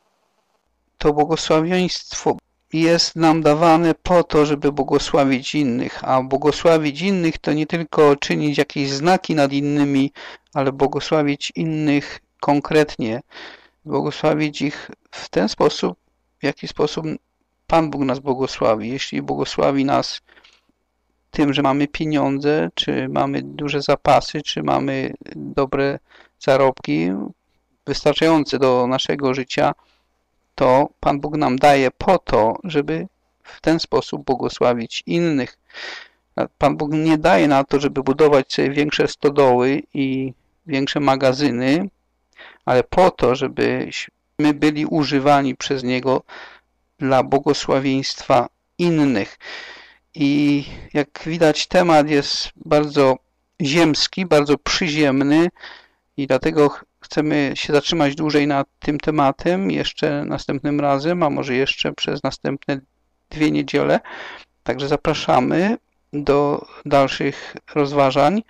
To błogosławieństwo jest nam dawane po to, żeby błogosławić innych, a błogosławić innych to nie tylko czynić jakieś znaki nad innymi, ale błogosławić innych konkretnie, błogosławić ich w ten sposób, w jaki sposób Pan Bóg nas błogosławi. Jeśli błogosławi nas tym, że mamy pieniądze, czy mamy duże zapasy, czy mamy dobre zarobki wystarczające do naszego życia, to Pan Bóg nam daje po to, żeby w ten sposób błogosławić innych. Pan Bóg nie daje na to, żeby budować sobie większe stodoły i większe magazyny, ale po to, żebyśmy byli używani przez Niego dla błogosławieństwa innych. I jak widać, temat jest bardzo ziemski, bardzo przyziemny i dlatego chcemy się zatrzymać dłużej nad tym tematem jeszcze następnym razem, a może jeszcze przez następne 2 niedziele. Także zapraszamy do dalszych rozważań,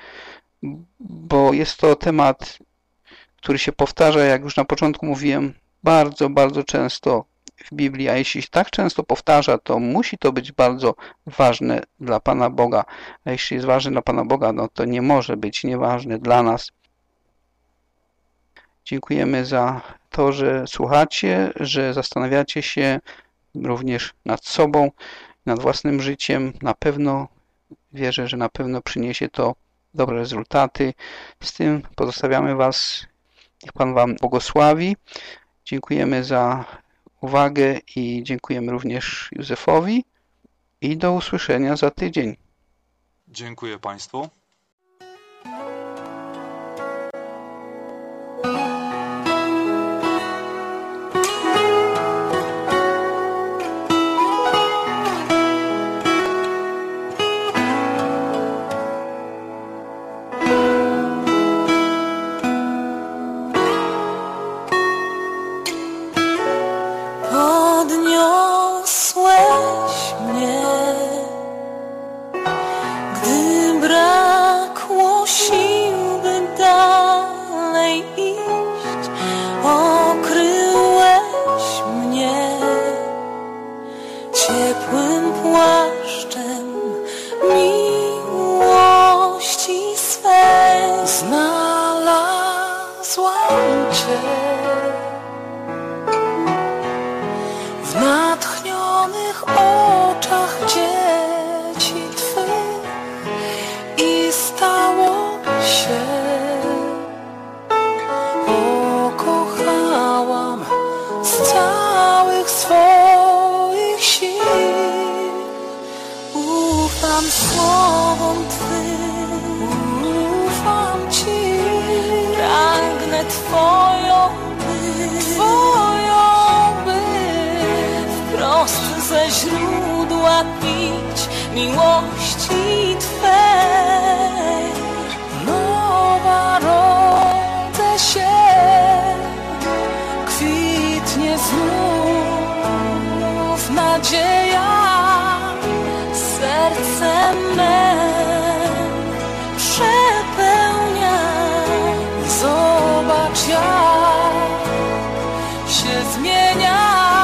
bo jest to temat, który się powtarza, jak już na początku mówiłem, bardzo, bardzo często w Biblii, a jeśli się tak często powtarza, to musi to być bardzo ważne dla Pana Boga. A jeśli jest ważne dla Pana Boga, no to nie może być nieważne dla nas. Dziękujemy za to, że słuchacie, że zastanawiacie się również nad sobą, nad własnym życiem. Na pewno wierzę, że na pewno przyniesie to dobre rezultaty. Z tym pozostawiamy Was. Niech Pan Wam błogosławi. Dziękujemy za uwagę i dziękujemy również Józefowi i do usłyszenia za tydzień. Dziękuję Państwu. Podniosłeś mnie, gdy brakło sił, by dalej iść. Okryłeś mnie ciepłym płaszczem miłości swej. Znalazłam Cię w natchnionych oczach dzieci Twych i stało się. Pokochałam z całych swoich sił. Ufam słowom Twym, ufam Ci. Pragnę Twoją wprost ze źródła pić miłości Twej. Nowa rodzę się, kwitnie znów nadzieja, serce me przepełnia. Zobacz, jak się zmienia.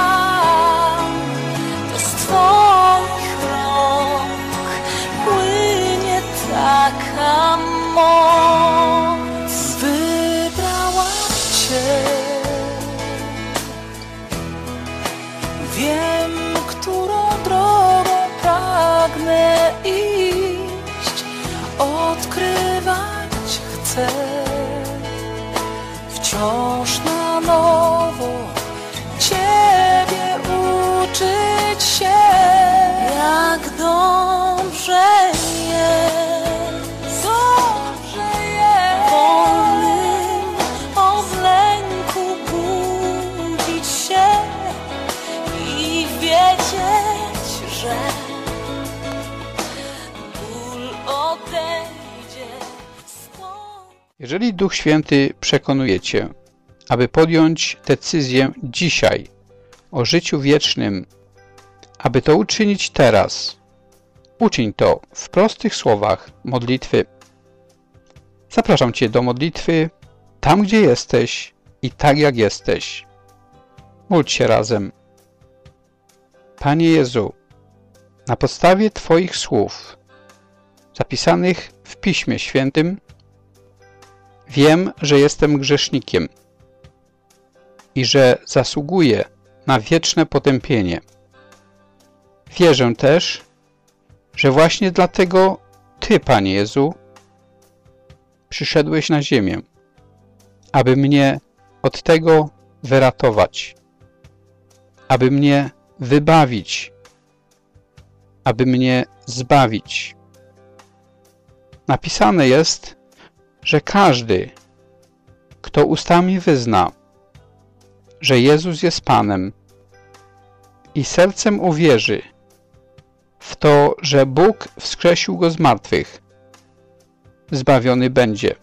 Taka moc wybrała Cię. Wiem, którą drogą pragnę iść, odkrywać chcę wciąż na nowo Cię. Jeżeli Duch Święty przekonuje Cię, aby podjąć decyzję dzisiaj o życiu wiecznym, aby to uczynić teraz, uczyń to w prostych słowach modlitwy. Zapraszam Cię do modlitwy tam, gdzie jesteś i tak, jak jesteś. Módl się razem. Panie Jezu, na podstawie Twoich słów, zapisanych w Piśmie Świętym, wiem, że jestem grzesznikiem i że zasługuję na wieczne potępienie. Wierzę też, że właśnie dlatego Ty, Panie Jezu, przyszedłeś na ziemię, aby mnie od tego wyratować, aby mnie wybawić, aby mnie zbawić. Napisane jest, że każdy, kto ustami wyzna, że Jezus jest Panem i sercem uwierzy w to, że Bóg wskrzesił Go z martwych, zbawiony będzie,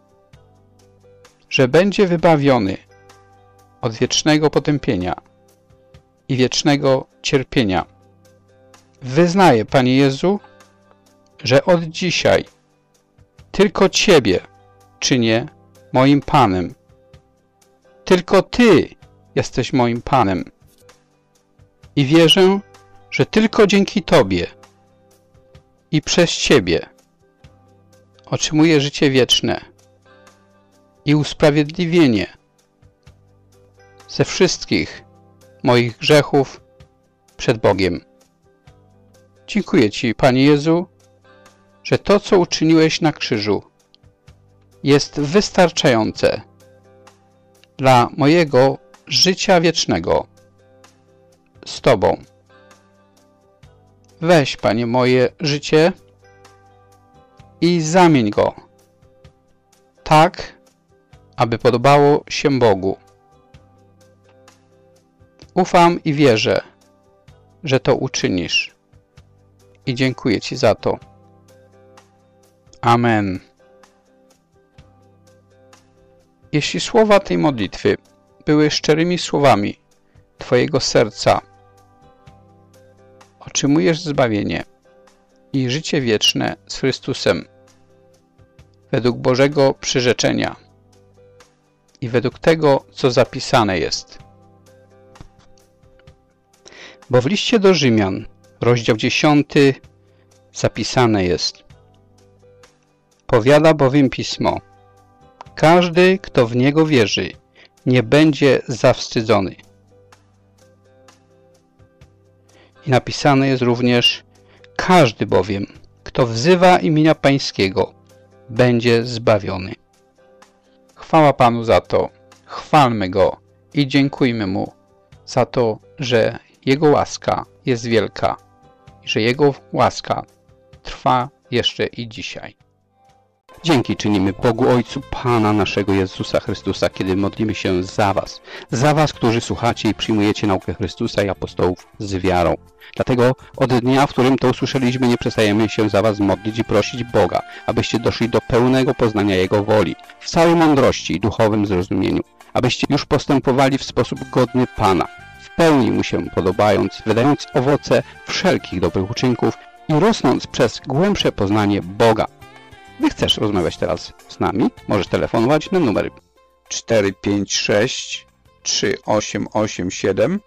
że będzie wybawiony od wiecznego potępienia i wiecznego cierpienia. Wyznaję, Panie Jezu, że od dzisiaj tylko Ciebie czynię moim Panem. Tylko Ty jesteś moim Panem. I wierzę, że tylko dzięki Tobie i przez Ciebie otrzymuję życie wieczne i usprawiedliwienie ze wszystkich moich grzechów przed Bogiem. Dziękuję Ci, Panie Jezu, że to, co uczyniłeś na krzyżu, jest wystarczające dla mojego życia wiecznego z Tobą. Weź, Panie, moje życie i zamień go tak, aby podobało się Bogu. Ufam i wierzę, że to uczynisz i dziękuję Ci za to. Amen. Jeśli słowa tej modlitwy były szczerymi słowami Twojego serca, otrzymujesz zbawienie i życie wieczne z Chrystusem według Bożego przyrzeczenia i według tego, co zapisane jest. Bo w liście do Rzymian, rozdział 10, zapisane jest: powiada bowiem Pismo, każdy, kto w Niego wierzy, nie będzie zawstydzony. I napisane jest również: każdy bowiem, kto wzywa imienia Pańskiego, będzie zbawiony. Chwała Panu za to, chwalmy Go i dziękujmy Mu za to, że Jego łaska jest wielka i że Jego łaska trwa jeszcze i dzisiaj. Dzięki czynimy Bogu Ojcu Pana naszego Jezusa Chrystusa, kiedy modlimy się za Was, którzy słuchacie i przyjmujecie naukę Chrystusa i apostołów z wiarą. Dlatego od dnia, w którym to usłyszeliśmy, nie przestajemy się za Was modlić i prosić Boga, abyście doszli do pełnego poznania Jego woli, w całej mądrości i duchowym zrozumieniu, abyście już postępowali w sposób godny Pana, w pełni Mu się podobając, wydając owoce wszelkich dobrych uczynków i rosnąc przez głębsze poznanie Boga. Gdy chcesz rozmawiać teraz z nami, możesz telefonować na numer 456 3887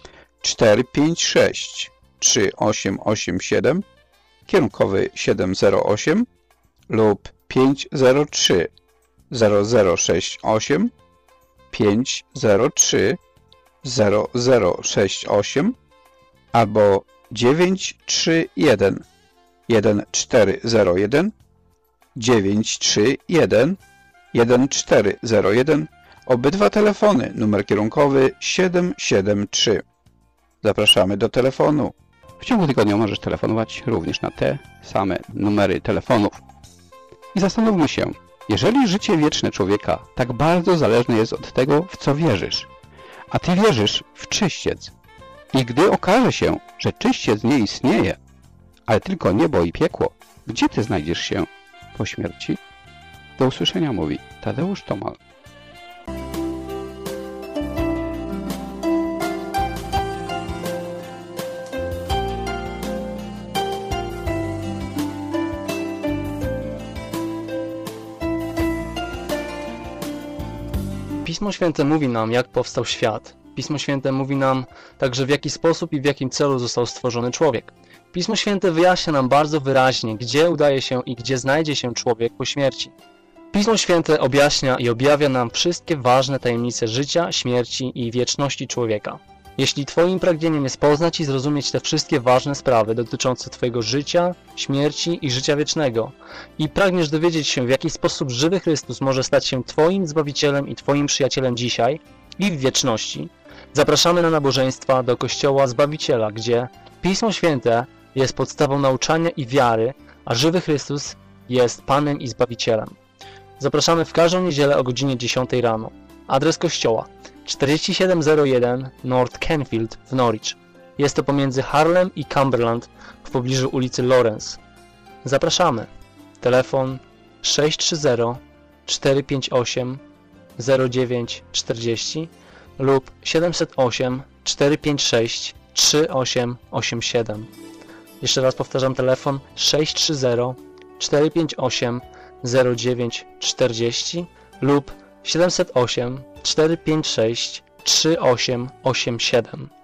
456 3887, kierunkowy 708 lub 503 0068 503 0068 albo 931 1401 931 1401. Obydwa telefony, numer kierunkowy 773. Zapraszamy do telefonu. W ciągu tygodnia możesz telefonować również na te same numery telefonów. I zastanówmy się, jeżeli życie wieczne człowieka tak bardzo zależne jest od tego, w co wierzysz, a Ty wierzysz w czyściec, i gdy okaże się, że czyściec nie istnieje, ale tylko niebo i piekło, gdzie Ty znajdziesz się po śmierci? Do usłyszenia mówi Tadeusz Tomal. Pismo Święte mówi nam, jak powstał świat. Pismo Święte mówi nam także, w jaki sposób i w jakim celu został stworzony człowiek. Pismo Święte wyjaśnia nam bardzo wyraźnie, gdzie udaje się i gdzie znajdzie się człowiek po śmierci. Pismo Święte objaśnia i objawia nam wszystkie ważne tajemnice życia, śmierci i wieczności człowieka. Jeśli Twoim pragnieniem jest poznać i zrozumieć te wszystkie ważne sprawy dotyczące Twojego życia, śmierci i życia wiecznego i pragniesz dowiedzieć się, w jaki sposób żywy Chrystus może stać się Twoim Zbawicielem i Twoim przyjacielem dzisiaj i w wieczności, zapraszamy na nabożeństwa do Kościoła Zbawiciela, gdzie Pismo Święte jest podstawą nauczania i wiary, a żywy Chrystus jest Panem i Zbawicielem. Zapraszamy w każdą niedzielę o godzinie 10 rano. Adres kościoła 4701 North Canfield w Norwich. Jest to pomiędzy Harlem i Cumberland w pobliżu ulicy Lawrence. Zapraszamy. Telefon 630 458 0940 lub 708 456 3887. Jeszcze raz powtarzam, telefon 630 458 0940 lub 708 456 3887.